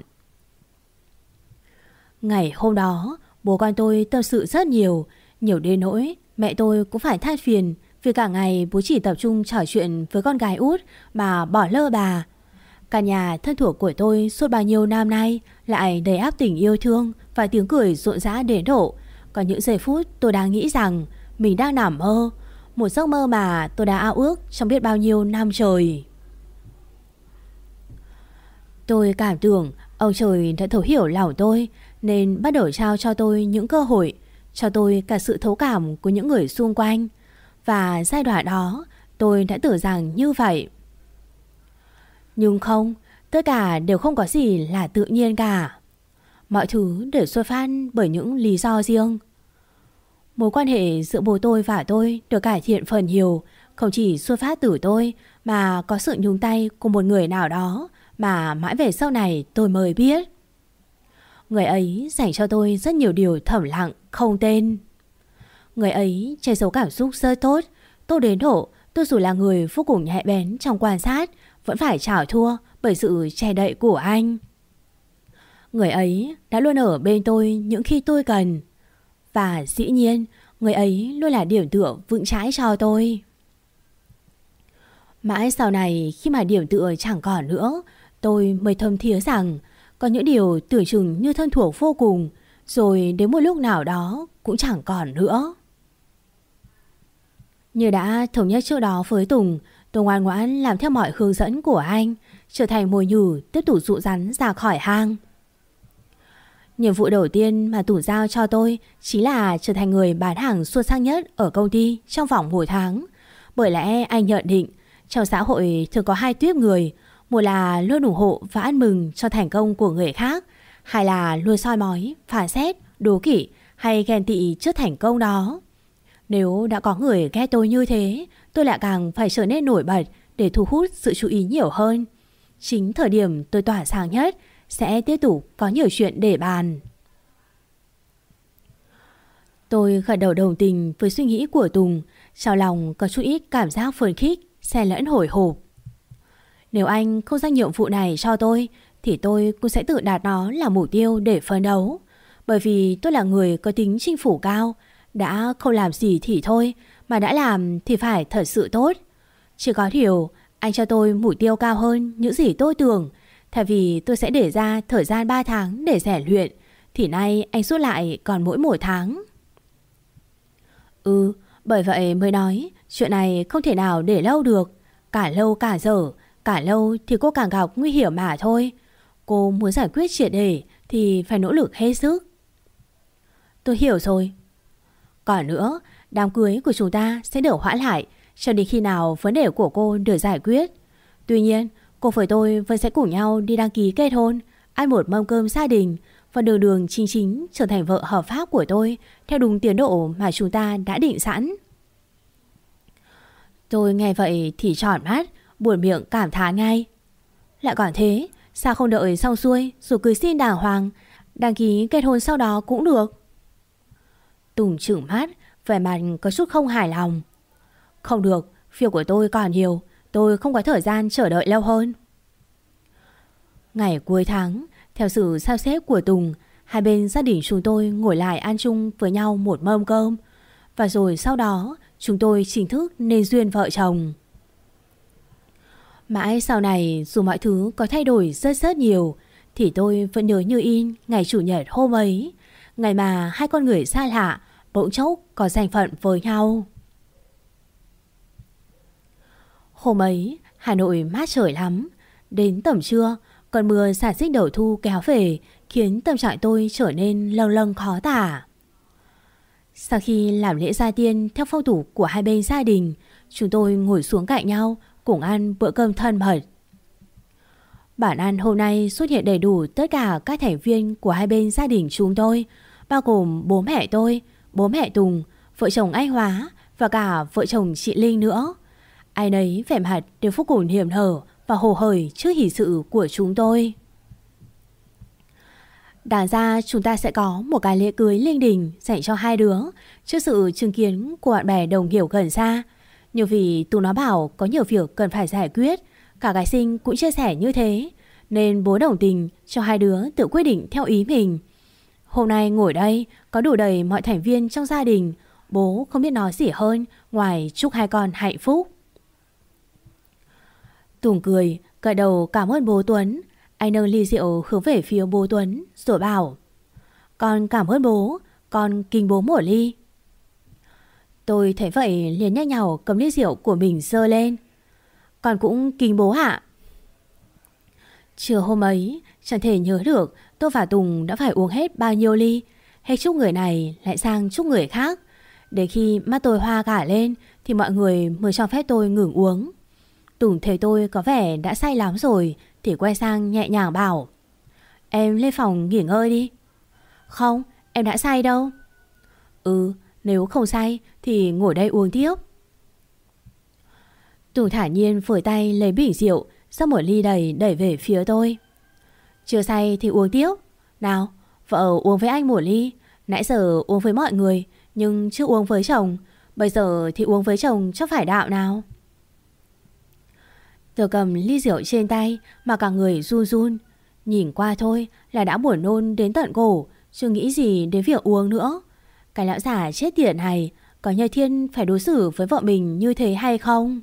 Ngày hôm đó, bố con tôi tâm sự rất nhiều đến nỗi mẹ tôi cũng phải than phiền vì cả ngày bố chỉ tập trung trò chuyện với con gái út mà bỏ lơ bà. Cả nhà thân thuộc của tôi suốt bao nhiêu năm nay lại đầy áp tình yêu thương và tiếng cười rộn rã đến độ Có những giây phút tôi đang nghĩ rằng mình đang nằm mơ, một giấc mơ mà tôi đã ao ước trong biết bao nhiêu năm trời. Tôi cảm tưởng ông trời đã thấu hiểu lòng tôi, nên bắt đầu trao cho tôi những cơ hội, cho tôi cả sự thấu cảm của những người xung quanh. Và giai đoạn đó tôi đã tưởng rằng như vậy. Nhưng không, tất cả đều không có gì là tự nhiên cả. Mọi thứ đều xuất phát bởi những lý do riêng. Mối quan hệ giữa bố tôi và tôi được cải thiện phần nhiều, không chỉ xuất phát từ tôi mà có sự nhúng tay của một người nào đó mà mãi về sau này tôi mới biết. Người ấy dành cho tôi rất nhiều điều thầm lặng không tên. Người ấy che giấu cảm xúc rất tốt, tôi đến độ tôi dù là người vô cùng nhạy bén trong quan sát vẫn phải chảo thua bởi sự che đậy của anh. Người ấy đã luôn ở bên tôi những khi tôi cần. Và dĩ nhiên người ấy luôn là điểm tựa vững chãi cho tôi. Mãi sau này khi mà điểm tựa chẳng còn nữa, tôi mới thấm thía rằng có những điều tưởng chừng như thân thuộc vô cùng, rồi đến một lúc nào đó cũng chẳng còn nữa. Như đã thống nhất trước đó với Tùng, tôi ngoan ngoãn làm theo mọi hướng dẫn của anh, trở thành mồi nhử tiếp tục dụ rắn ra khỏi hang. Nhiệm vụ đầu tiên mà Tùng giao cho tôi chính là trở thành người bán hàng xuất sắc nhất ở công ty trong vòng 1 tháng. Bởi lẽ anh nhận định trong xã hội thường có 2 tuýp người, một là luôn ủng hộ và ăn mừng cho thành công của người khác, hai là luôn soi mói, phán xét, đố kỵ hay ghen tị trước thành công đó. Nếu đã có người ghét tôi như thế, tôi lại càng phải trở nên nổi bật để thu hút sự chú ý nhiều hơn. Chính thời điểm tôi tỏa sáng nhất sẽ tiếp tục có nhiều chuyện để bàn. Tôi gật đầu đồng tình với suy nghĩ của Tùng, trong lòng có chút ít cảm giác phấn khích, xen lẫn hồi hộp. Nếu anh không giao nhiệm vụ này cho tôi thì tôi cũng sẽ tự đặt nó là mục tiêu để phấn đấu. Bởi vì tôi là người có tính chinh phục cao, đã không làm gì thì thôi, mà đã làm thì phải thật sự tốt. Chỉ có điều anh cho tôi mục tiêu cao hơn những gì tôi tưởng. Thay vì tôi sẽ để ra thời gian 3 tháng để rèn luyện, thì nay anh rút lại còn mỗi 1 tháng. Bởi vậy mới nói chuyện này không thể nào để lâu được. Cả lâu cả dở, cả lâu thì cô càng gặp nguy hiểm mà thôi. Cô muốn giải quyết triệt để thì phải nỗ lực hết sức. Tôi hiểu rồi. Còn nữa, đám cưới của chúng ta sẽ được hoãn lại cho đến khi nào vấn đề của cô được giải quyết. Tuy nhiên, cô với tôi vẫn sẽ cùng nhau đi đăng ký kết hôn, ăn một mâm cơm gia đình và đường đường chính chính trở thành vợ hợp pháp của tôi theo đúng tiến độ mà chúng ta đã định sẵn. Tôi nghe vậy thì tròn mắt, buồn miệng cảm thán ngay. Lại còn thế, sao không đợi xong xuôi rồi cưới xin đàng hoàng, đăng ký kết hôn sau đó cũng được? Tùng trừng mắt, vẻ mặt có chút không hài lòng. Không được, việc của tôi còn nhiều, tôi không có thời gian chờ đợi lâu hơn. Ngày cuối tháng, theo sự sắp xếp của Tùng, hai bên gia đình chúng tôi ngồi lại ăn chung với nhau một mâm cơm. Và rồi sau đó chúng tôi chính thức nên duyên vợ chồng. Mãi sau này dù mọi thứ có thay đổi rất nhiều, thì tôi vẫn nhớ như in ngày chủ nhật hôm ấy, ngày mà hai con người xa lạ bỗng chốc có danh phận với nhau. Hôm ấy Hà Nội mát trời lắm. Đến tầm trưa, cơn mưa xả xích đầu thu kéo về khiến tâm trạng tôi trở nên lâng lâng khó tả. Sau khi làm lễ gia tiên theo phong tục của hai bên gia đình, chúng tôi ngồi xuống cạnh nhau cùng ăn bữa cơm thân mật. Bàn ăn hôm nay xuất hiện đầy đủ tất cả các thành viên của hai bên gia đình chúng tôi, bao gồm bố mẹ tôi, bố mẹ Tùng, vợ chồng anh Hóa và cả vợ chồng chị Linh nữa. Ai nấy vẻ mặt đều vô cùng hiểm hở và hồ hởi trước hỷ sự của chúng tôi. Đáng ra chúng ta sẽ có một cái lễ cưới linh đình dành cho hai đứa trước sự chứng kiến của bạn bè đồng nghiệp gần xa. Nhưng vì tụi nó bảo có nhiều việc cần phải giải quyết, cả gái sinh cũng chia sẻ như thế, nên bố đồng tình cho hai đứa tự quyết định theo ý mình. Hôm nay ngồi đây có đủ đầy mọi thành viên trong gia đình, bố không biết nói gì hơn ngoài chúc hai con hạnh phúc. Tùng cười, gật đầu cảm ơn bố Tuấn. Anh nâng ly rượu hướng về phía bố Tuấn rồi bảo: Con cảm ơn bố, Con kính bố một ly. Tôi thấy vậy liền nhanh nhảu cầm ly rượu của mình giơ lên. Con cũng kính bố ạ. Trưa hôm ấy chẳng thể nhớ được tôi và Tùng đã phải uống hết bao nhiêu ly. Hết chúc người này lại sang chúc người khác. Để khi mắt tôi hoa cả lên thì mọi người mới cho phép tôi ngừng uống. Tùng thấy tôi có vẻ đã say lắm rồi thì quay sang nhẹ nhàng bảo: Em lên phòng nghỉ ngơi đi. Không, em đã say đâu. Nếu không say thì ngồi đây uống tiếp. Tùng thản nhiên phủi tay lấy bình rượu, rót một ly đầy đẩy về phía tôi. Chưa say thì uống tiếp. Nào, vợ uống với anh một ly. Nãy giờ uống với mọi người nhưng chưa uống với chồng. Bây giờ thì uống với chồng chắc phải đạo nào. Tôi cầm ly rượu trên tay mà cả người run run. Nhìn qua thôi là đã buồn nôn đến tận cổ, chưa nghĩ gì đến việc uống nữa. Cái lão già chết tiệt này, có nhờ thiên phải đối xử với vợ mình như thế hay không?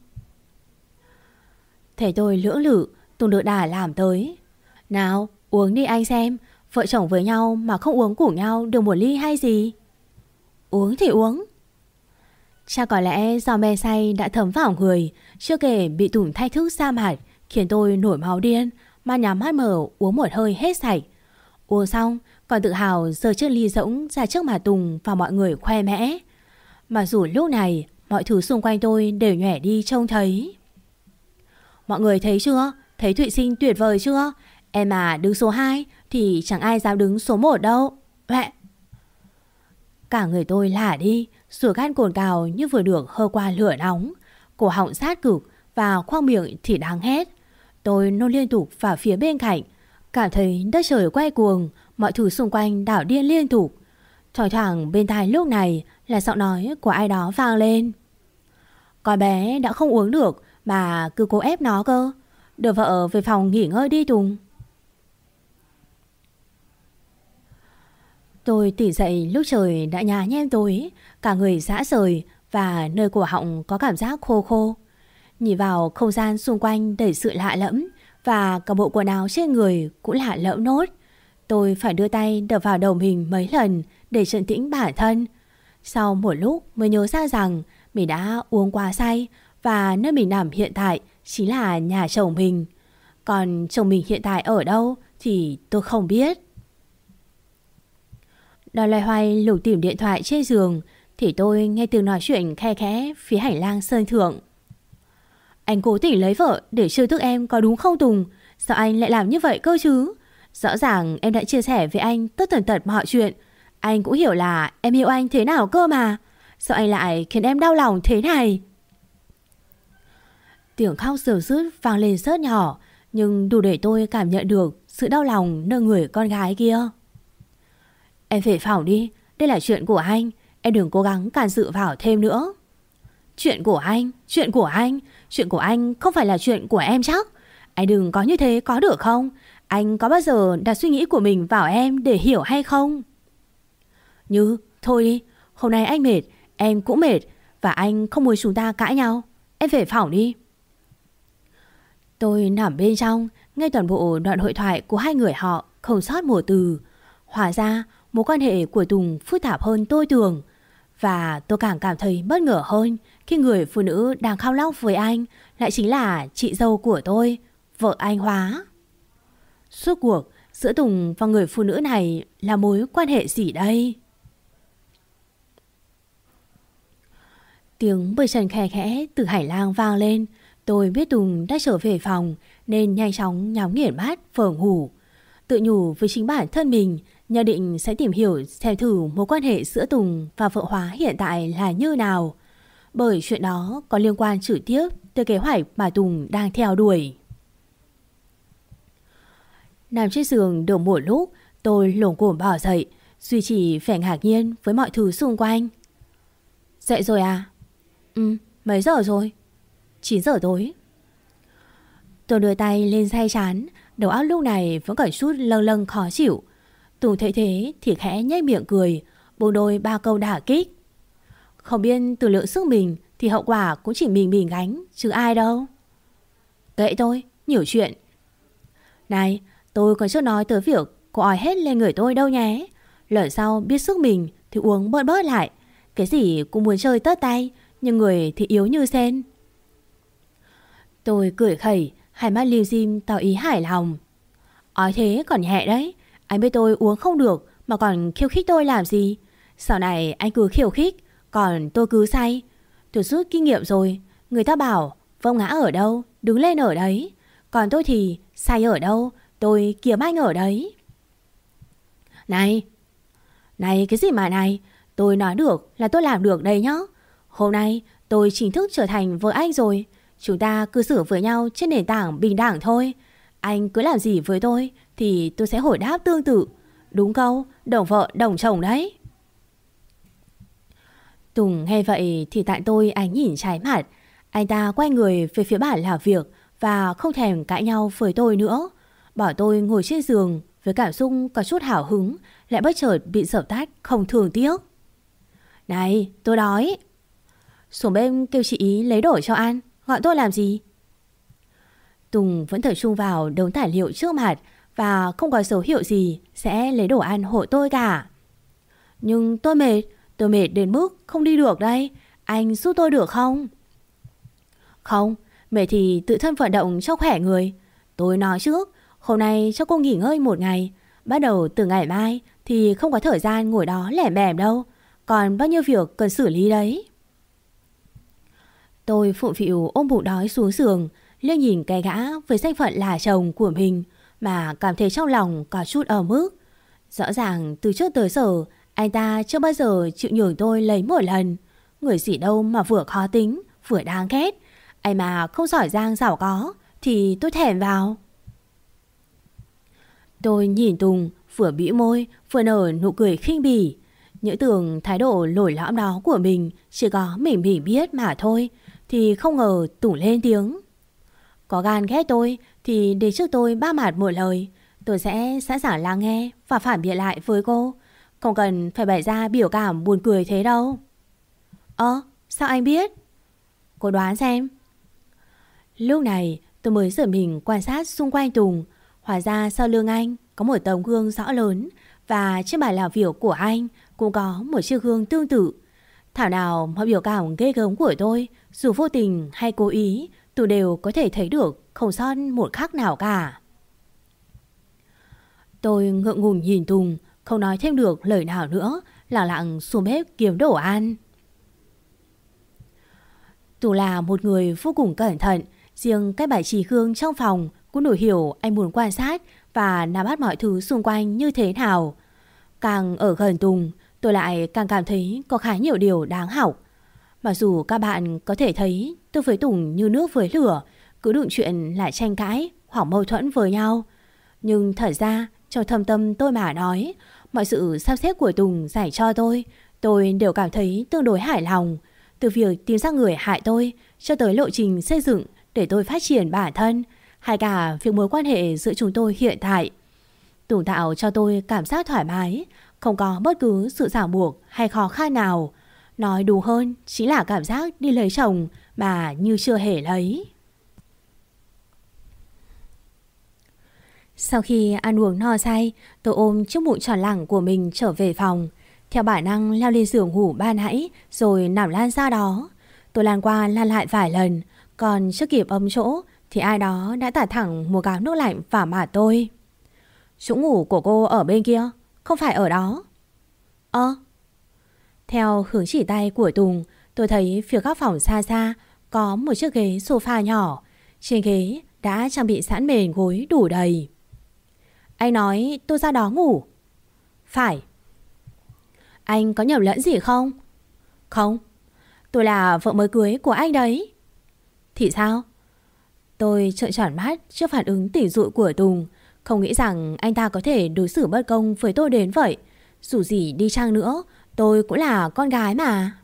Thấy tôi lưỡng lự, Tùng đỡ đà làm tới. Nào, uống đi anh xem, vợ chồng với nhau mà không uống cùng nhau được một ly hay gì? Uống thì uống. Chắc có lẽ do men say đã thấm vào người, chưa kể bị Tùng thách thức sa mặt, khiến tôi nổi máu điên, mà nhắm mắt mở uống một hơi hết sạch. Uống xong còn tự hào giơ chiếc ly rỗng ra trước mặt Tùng và mọi người khoe mẽ. Mà dù lúc này mọi thứ xung quanh tôi đều nhòe đi trông thấy. Mọi người thấy chưa? Thấy Thụy Sinh tuyệt vời chưa? Em mà đứng số 2 thì chẳng ai dám đứng số 1 đâu. Mẹ! Cả người tôi lả đi, sủa gan cồn cào như vừa được hơ qua lửa nóng. Cổ họng sát cực và khoang miệng thì đáng hét. Tôi nôn liên tục vào phía bên cạnh, cảm thấy đất trời quay cuồng, mọi thứ xung quanh đảo điên liên tục. Thoảng thoảng bên tai lúc này là giọng nói của ai đó vang lên. Con bé đã không uống được mà cứ cố ép nó cơ. Đưa vợ về phòng nghỉ ngơi đi Tùng. Tôi tỉnh dậy lúc trời đã nhá nhem tối, cả người rã rời và nơi cổ họng có cảm giác khô khô. Nhìn vào không gian xung quanh đầy sự lạ lẫm và cả bộ quần áo trên người cũng lạ lẫm nốt. Tôi phải đưa tay đập vào đầu mình mấy lần để trấn tĩnh bản thân. Sau một lúc mới nhớ ra rằng mình đã uống quá say và nơi mình nằm hiện tại chính là nhà chồng mình. Còn chồng mình hiện tại ở đâu thì tôi không biết. Đang loay hoay lục tìm điện thoại trên giường thì tôi nghe tiếng nói chuyện khe khẽ phía hành lang sân thượng. Anh cố tình lấy vợ để trêu tức em có đúng không Tùng? Sao anh lại làm như vậy cơ chứ? Rõ ràng em đã chia sẻ với anh tất tần tật mọi chuyện. Anh cũng hiểu là em yêu anh thế nào cơ mà. Sao anh lại khiến em đau lòng thế này? Tiếng khóc rườm rứt vang lên rất nhỏ, nhưng đủ để tôi cảm nhận được sự đau lòng nơi người con gái kia. Em về phòng đi, đây là chuyện của anh. Em đừng cố gắng can dự vào thêm nữa. Chuyện của anh? Chuyện của anh? Chuyện của anh không phải là chuyện của em chắc. Anh đừng có như thế có được không? Anh có bao giờ đặt suy nghĩ của mình vào em để hiểu hay không? Như, thôi đi. Hôm nay anh mệt, em cũng mệt. Và anh không muốn chúng ta cãi nhau. Em về phòng đi. Tôi nằm bên trong, nghe toàn bộ đoạn hội thoại của hai người họ, không sót một từ. Hóa ra mối quan hệ của Tùng phức tạp hơn tôi tưởng. Và tôi càng cảm thấy bất ngờ hơn khi người phụ nữ đang khao lóc với anh lại chính là chị dâu của tôi, vợ anh Hóa. Suốt cuộc giữa Tùng và người phụ nữ này là mối quan hệ gì đây? Tiếng bước chân khe khẽ từ hành lang vang lên. Tôi biết Tùng đã trở về phòng nên nhanh chóng nhắm nghiền mắt vờ ngủ. Tự nhủ với chính bản thân mình, nhận định sẽ tìm hiểu xem thử mối quan hệ giữa Tùng và vợ Hóa hiện tại là như nào. Bởi chuyện đó có liên quan trực tiếp tới kế hoạch mà Tùng đang theo đuổi. Nằm trên giường được một lúc, tôi lồm cồm bỏ dậy, duy trì vẻ ngạc nhiên với mọi thứ xung quanh. Dậy rồi à? Mấy giờ rồi? 9 giờ tối. Tôi đưa tay lên day trán, đầu óc lúc này vẫn còn chút lâng lâng khó chịu. Tùng thấy thế thì khẽ nhếch miệng cười, buông đôi ba câu đả kích. Không biết từ lượng sức mình thì hậu quả cũng chỉ mình gánh, chứ ai đâu. Kệ tôi, nhiều chuyện. Này, tôi còn chưa nói tới việc cô ói hết lên người tôi đâu nhé. Lần sau biết sức mình thì uống bớt bớt lại. Cái gì cũng muốn chơi tất tay, nhưng người thì yếu như sen. Tôi cười khẩy, hai mắt lim dim tỏ ý hài lòng. Nói thế còn nhẹ đấy. Anh biết tôi uống không được mà còn khiêu khích tôi làm gì. Sau này anh cứ khiêu khích, còn tôi cứ say. Tôi rút kinh nghiệm rồi. Người ta bảo vấp ngã ở đâu, đứng lên ở đấy. Còn tôi thì say ở đâu, tôi kiếm anh ở đấy. Này, cái gì mà này. Tôi nói được là tôi làm được đây nhá. Hôm nay tôi chính thức trở thành vợ anh rồi. Chúng ta cư xử với nhau trên nền tảng bình đẳng thôi. Anh cứ làm gì với tôi thì tôi sẽ hồi đáp tương tự. Đúng câu, đồng vợ đồng chồng đấy. Tùng nghe vậy thì tại tôi ánh nhìn trái mặt. Anh ta quay người về phía bàn làm việc và không thèm cãi nhau với tôi nữa. Bảo tôi ngồi trên giường với cảm xúc có chút hào hứng, lại bất chợt bị dập tắt không thường tiếc. Này, tôi đói. Xuống bếp kêu chị ý lấy đồ cho ăn. Gọi tôi làm gì? Tùng vẫn tập trung vào đống tài liệu trước mặt và không có dấu hiệu gì sẽ lấy đồ ăn hộ tôi cả. Nhưng tôi mệt đến mức không đi được đây. Anh giúp tôi được không? Không, mệt thì tự thân vận động cho khỏe người. Tôi nói trước, hôm nay cho cô nghỉ ngơi một ngày. Bắt đầu từ ngày mai thì không có thời gian ngồi đó lẻm bẻm đâu. Còn bao nhiêu việc cần xử lý đấy. Tôi phụng phịu ôm bụng đói xuống giường, liếc nhìn cái gã với danh phận là chồng của mình mà cảm thấy trong lòng có chút ấm ức. Rõ ràng từ trước tới giờ anh ta chưa bao giờ chịu nhường tôi lấy một lần. Người gì đâu mà vừa khó tính vừa đáng ghét. Ai mà không giỏi giang giàu có thì tôi thèm vào. Tôi nhìn Tùng vừa bĩu môi vừa nở nụ cười khinh bỉ. Những tưởng thái độ lồi lõm đó của mình chỉ có mình biết mà thôi, thì không ngờ Tùng lên tiếng. Có gan ghét tôi thì để trước tôi ba mặt một lời. Tôi sẽ sẵn sàng lắng nghe và phản biện lại với cô. Không cần phải bày ra biểu cảm buồn cười thế đâu. Sao anh biết? Cô đoán xem. Lúc này tôi mới giật mình quan sát xung quanh Tùng. Hóa ra sau lưng anh có một tấm gương rõ lớn, và trên bàn làm việc của anh cũng có một chiếc gương tương tự. Thảo nào mọi biểu cảm ghê gớm của tôi, dù vô tình hay cố ý, tôi đều có thể thấy được, không sót một khắc nào cả. Tôi ngượng ngùng nhìn Tùng, không nói thêm được lời nào nữa, lặng lặng xuống bếp kiếm đồ ăn. Tùng là một người vô cùng cẩn thận. Riêng cái bài trí gương trong phòng cũng đủ hiểu anh muốn quan sát và nắm bắt mọi thứ xung quanh như thế nào. Càng ở gần Tùng, tôi lại càng cảm thấy có khá nhiều điều đáng học. Mặc dù các bạn có thể thấy tôi với Tùng như nước với lửa, cứ đụng chuyện lại tranh cãi hoặc mâu thuẫn với nhau, nhưng thật ra trong thâm tâm tôi mà nói, mọi sự sắp xếp của Tùng dành cho tôi đều cảm thấy tương đối hài lòng. Từ việc tìm ra người hại tôi cho tới lộ trình xây dựng để tôi phát triển bản thân, hay cả việc mối quan hệ giữa chúng tôi hiện tại. Tùng tạo cho tôi cảm giác thoải mái, không có bất cứ sự ràng buộc hay khó khăn nào. Nói đúng hơn chính là cảm giác đi lấy chồng mà như chưa hề lấy. Sau khi ăn uống no say, tôi ôm chiếc bụng tròn lẳng của mình trở về phòng. Theo bản năng leo lên giường ngủ ban nãy rồi nằm lan ra đó. Tôi lăn qua lăn lại vài lần, còn chưa kịp ấm chỗ thì ai đó đã tạt thẳng một gáo nước lạnh vào mặt tôi. Chỗ ngủ của cô ở bên kia, không phải ở đó. Theo hướng chỉ tay của Tùng, tôi thấy phía góc phòng xa xa có một chiếc ghế sofa nhỏ. Trên ghế đã trang bị sẵn mền gối đủ đầy. Anh nói tôi ra đó ngủ? Phải. Anh có nhầm lẫn gì không? Không, tôi là vợ mới cưới của anh đấy. Thì sao? Tôi trợn tròn mắt trước phản ứng tỉ dụi của Tùng. Không nghĩ rằng anh ta có thể đối xử bất công với tôi đến vậy. Dù gì đi chăng nữa, tôi cũng là con gái mà.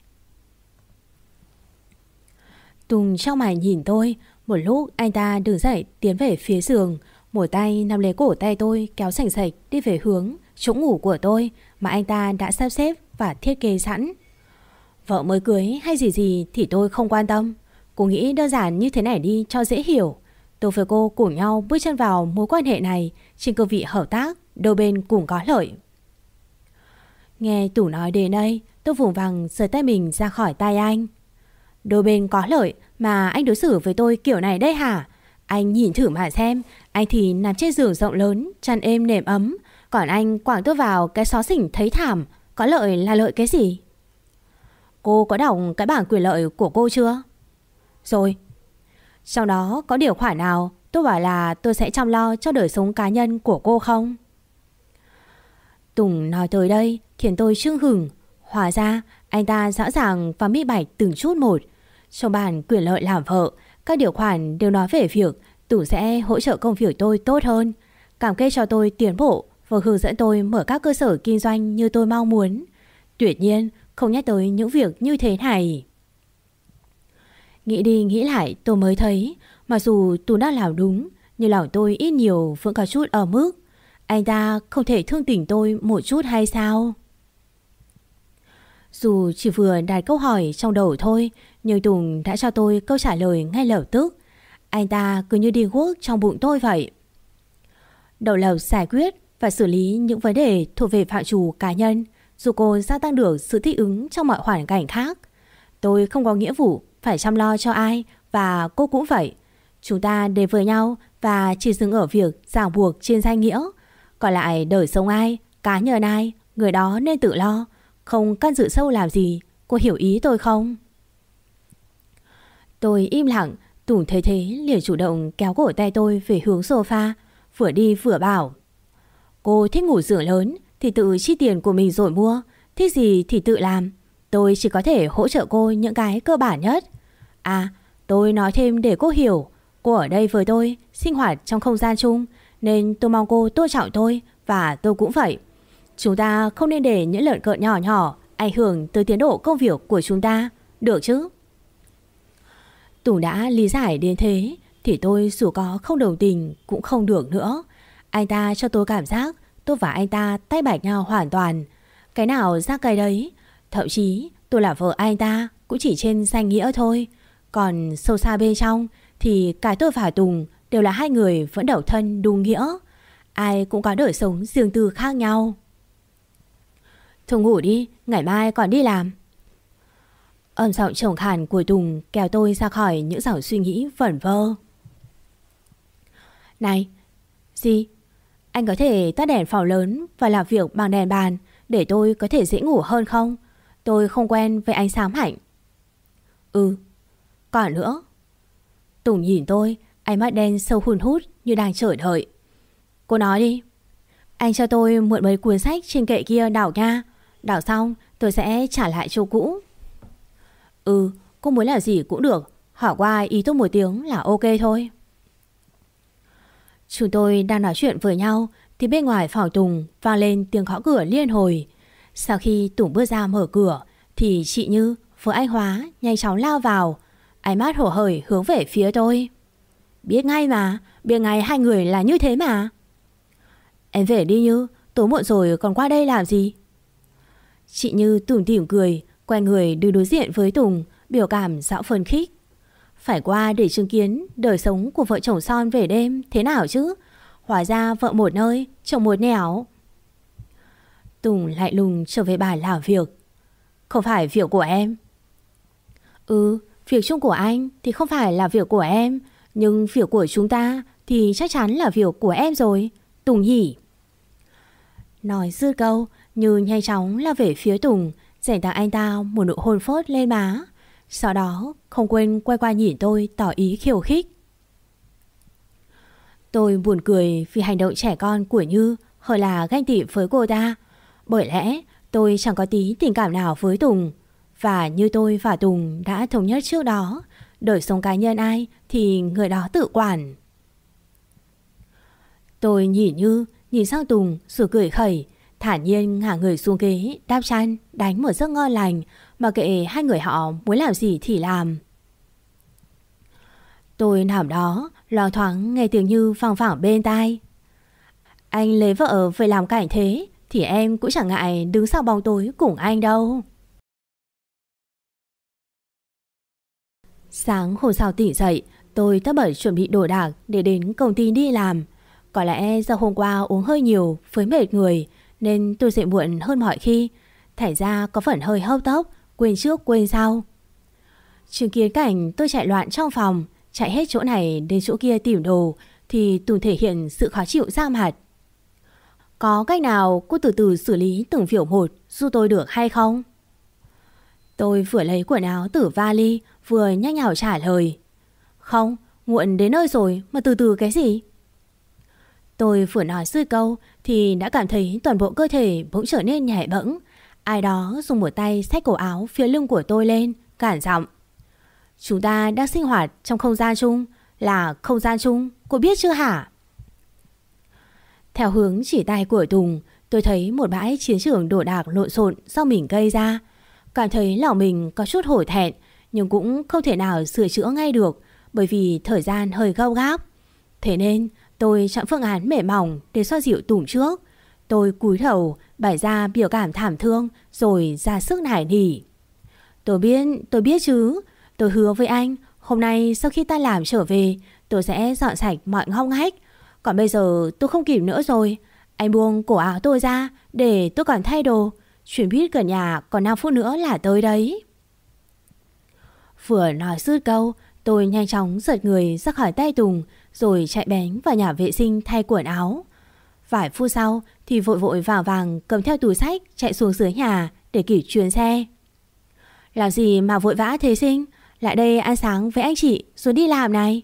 Tùng trong mày nhìn tôi. Một lúc anh ta đứng dậy tiến về phía giường, một tay nắm lấy cổ tay tôi kéo sành sạch đi về hướng chỗ ngủ của tôi mà anh ta đã sắp xếp và thiết kế sẵn. Vợ mới cưới hay gì thì tôi không quan tâm. Cô nghĩ đơn giản như thế này đi cho dễ hiểu. Tôi với cô cùng nhau bước chân vào mối quan hệ này trên cương vị hợp tác, đôi bên cùng có lợi. Nghe Tùng nói đến đây, tôi vùng vằng giơ tay mình ra khỏi tay anh. Đôi bên có lợi mà anh đối xử với tôi kiểu này đấy hả? Anh nhìn thử mà xem, anh thì nằm trên giường rộng lớn, chăn êm nệm ấm, còn anh quẳng tôi vào cái xó xỉnh thấy thảm. Có lợi là lợi cái gì? Cô có đọc cái bảng quyền lợi của cô chưa? Rồi. Trong đó có điều khoản nào tôi bảo là tôi sẽ chăm lo cho đời sống cá nhân của cô không? Tùng nói tới đây khiến tôi chưng hửng. Hóa ra anh ta rõ ràng và minh bạch từng chút một. Trong bản quyền lợi làm vợ, các điều khoản đều nói về việc Tùng sẽ hỗ trợ công việc tôi tốt hơn, cam kết cho tôi tiến bộ và hướng dẫn tôi mở các cơ sở kinh doanh như tôi mong muốn. Tuyệt nhiên không nhắc tới những việc như thế này. Nghĩ đi nghĩ lại tôi mới thấy, mặc dù Tùng đã làm đúng, nhưng lòng tôi ít nhiều vẫn có chút ở mức. Anh ta không thể thương tình tôi một chút hay sao? Dù chỉ vừa đặt câu hỏi trong đầu thôi, nhưng Tùng đã cho tôi câu trả lời ngay lập tức. Anh ta cứ như đi guốc trong bụng tôi vậy. Độc lập giải quyết và xử lý những vấn đề thuộc về phạm trù cá nhân, dù cô gia tăng được sự thích ứng trong mọi hoàn cảnh khác. Tôi không có nghĩa vụ phải chăm lo cho ai, và cô cũng vậy. Chúng ta đến với nhau và chỉ dừng ở việc ràng buộc trên danh nghĩa. Còn lại đời sống ai, cá nhân ai, người đó nên tự lo, không can dự sâu làm gì. Cô hiểu ý tôi không? Tôi im lặng. Tùng thấy thế liền chủ động kéo cổ tay tôi về hướng sofa, vừa đi vừa bảo: Cô thích ngủ giường lớn thì tự chi tiền của mình rồi mua, thích gì thì tự làm. Tôi chỉ có thể hỗ trợ cô những cái cơ bản nhất. À, tôi nói thêm để cô hiểu, cô ở đây với tôi, sinh hoạt trong không gian chung, nên tôi mong cô tôn trọng tôi, và tôi cũng vậy. Chúng ta không nên để những lợn cợn nhỏ nhỏ ảnh hưởng tới tiến độ công việc của chúng ta, được chứ? Tùng đã lý giải đến thế thì tôi dù có không đồng tình cũng không được nữa. Anh ta cho tôi cảm giác tôi và anh ta tách bạch nhau hoàn toàn. Cái nào ra cái đấy. Thậm chí tôi là vợ anh ta cũng chỉ trên danh nghĩa thôi. Còn sâu xa bên trong thì cả tôi và Tùng đều là hai người vẫn độc thân đúng nghĩa. Ai cũng có đời sống riêng tư khác nhau. Thôi ngủ đi, ngày mai còn đi làm. Âm giọng trầm khàn của Tùng kéo tôi ra khỏi những dòng suy nghĩ vẩn vơ. Này, gì? Anh có thể tắt đèn phòng lớn và làm việc bằng đèn bàn để tôi có thể dễ ngủ hơn không? Tôi không quen với ánh sáng mạnh. Ừ. Còn nữa. Tùng nhìn tôi, ánh mắt đen sâu hun hút như đang chờ đợi. Cô nói đi. Anh cho tôi mượn mấy cuốn sách trên kệ kia đọc nha. Đọc xong tôi sẽ trả lại chỗ cũ. Ừ, cô muốn làm gì cũng được. Hỏi qua ý tôi một tiếng là ok thôi. Chúng tôi đang nói chuyện với nhau thì bên ngoài phòng Tùng vang lên tiếng gõ cửa liên hồi. Sau khi Tùng bước ra mở cửa thì chị Như với anh Hóa nhanh chóng lao vào, ánh mắt hổ hởi hướng về phía tôi. Biết ngay mà, biết ngay hai người là như thế mà. Em về đi Như, tối muộn rồi còn qua đây làm gì? Chị Như tủm tỉm cười, quay người đứng đối diện với Tùng, biểu cảm rõ phấn khích. Phải qua để chứng kiến đời sống của vợ chồng son về đêm thế nào chứ. Hóa ra vợ một nơi, chồng một nẻo. Tùng lại lùng trở về bàn làm việc. Không phải việc của em. Ừ, việc chung của anh thì không phải là việc của em, nhưng việc của chúng ta thì chắc chắn là việc của em rồi, Tùng nhỉ. Nói dứt câu, Như nhanh chóng lao về phía Tùng, dành tặng anh ta một nụ hôn phớt lên má. Sau đó không quên quay qua nhìn tôi tỏ ý khiêu khích. Tôi buồn cười vì hành động trẻ con của Như hơn là ganh tị với cô ta. Bởi lẽ tôi chẳng có tí tình cảm nào với Tùng. Và như tôi và Tùng đã thống nhất trước đó, đời sống cá nhân ai thì người đó tự quản. Tôi nhìn Như, nhìn sang Tùng rồi cười khẩy, thản nhiên ngả người xuống ghế, đáp chăn, đánh một giấc ngon lành, mà kệ hai người họ muốn làm gì thì làm. Tôi nằm đó, loáng thoáng nghe tiếng Như vang vẳng bên tai. Anh lấy vợ về làm cảnh thế thì em cũng chẳng ngại đứng sau bóng tối cùng anh đâu. Sáng hôm sau tỉnh dậy, tôi tất bật chuẩn bị đồ đạc để đến công ty đi làm. Có lẽ do hôm qua uống hơi nhiều với mệt người nên tôi dậy muộn hơn mọi khi. Thành ra có phần hơi hấp tốc, quên trước quên sau. Chứng kiến cảnh tôi chạy loạn trong phòng, chạy hết chỗ này đến chỗ kia tìm đồ, thì Tùng thể hiện sự khó chịu ra mặt. Có cách nào cô từ từ xử lý từng việc một giúp tôi được hay không? Tôi vừa lấy quần áo từ vali, vừa nhanh nhảu trả lời. Không, muộn đến nơi rồi mà từ từ cái gì? Tôi vừa nói dứt câu thì đã cảm thấy toàn bộ cơ thể bỗng trở nên nhẹ bẫng. Ai đó dùng một tay xách cổ áo phía lưng của tôi lên, cản giọng. Chúng ta đang sinh hoạt trong không gian chung, là không gian chung, cô biết chưa hả? Theo hướng chỉ tay của Tùng, tôi thấy một bãi chiến trường đồ đạc lộn xộn do mình gây ra. Cảm thấy lòng mình có chút hổ thẹn, nhưng cũng không thể nào sửa chữa ngay được bởi vì thời gian hơi gấp gáp. Thế nên tôi chọn phương án mềm mỏng để xoa dịu Tùng trước. Tôi cúi đầu bày ra biểu cảm thảm thương rồi ra sức nài nỉ. Tôi biết chứ. Tôi hứa với anh, hôm nay sau khi ta làm trở về, tôi sẽ dọn sạch mọi ngóc ngách. Còn bây giờ tôi không kịp nữa rồi. Anh buông cổ áo tôi ra để tôi còn thay đồ. Chuyến buýt gần nhà còn 5 phút nữa là tới đấy. Vừa nói dứt câu, tôi nhanh chóng giật người ra khỏi tay Tùng rồi chạy bén vào nhà vệ sinh thay quần áo. Vài phút sau thì vội vội vàng vàng cầm theo túi xách chạy xuống dưới nhà để kịp chuyến xe. Làm gì mà vội vã thế Sinh? Lại đây ăn sáng với anh chị rồi đi làm này.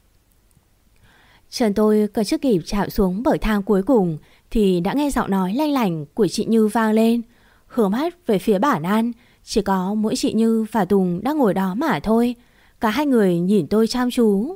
Chân tôi còn chưa kịp chạm xuống bậc thang cuối cùng thì đã nghe giọng nói lanh lảnh của chị Như vang lên. Hướng mắt về phía bản ăn, chỉ có mỗi chị Như và Tùng đang ngồi đó mà thôi. Cả hai người nhìn tôi chăm chú.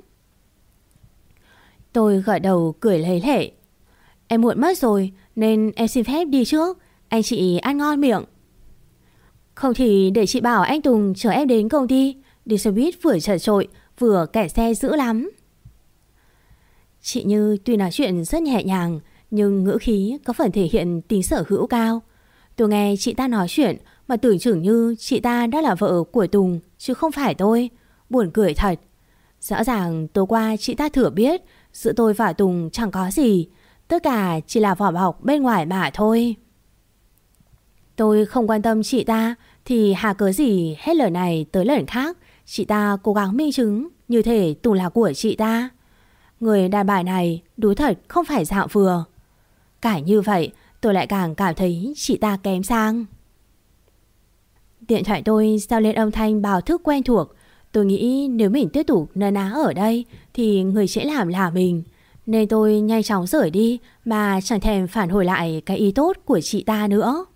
Tôi gật đầu cười lấy lệ. Em muộn mất rồi nên em xin phép đi trước. Anh chị ăn ngon miệng. Không thì để chị bảo anh Tùng chở em đến công ty. Đi xe buýt vừa chật chội vừa kẹt xe dữ lắm. Chị Như tuy nói chuyện rất nhẹ nhàng nhưng ngữ khí có phần thể hiện tính sở hữu cao. Tôi nghe chị ta nói chuyện mà tưởng chừng như chị ta đã là vợ của Tùng chứ không phải tôi. Buồn cười thật. Rõ ràng tối qua chị ta thừa biết giữa tôi và Tùng chẳng có gì. Tất cả chỉ là vỏ bọc bên ngoài mà thôi. Tôi không quan tâm chị ta thì hà cớ gì hết lần này tới lần khác chị ta cố gắng minh chứng như thể Tùng là của chị ta. Người đàn bà này đúng thật không phải dạng vừa. Cả như vậy tôi lại càng cảm thấy chị ta kém sang. Điện thoại tôi giao lên âm thanh báo thức quen thuộc. Tôi nghĩ nếu mình tiếp tục nấn ná ở đây thì người sẽ làm là mình. Nên tôi nhanh chóng rời đi mà chẳng thèm phản hồi lại cái ý tốt của chị ta nữa.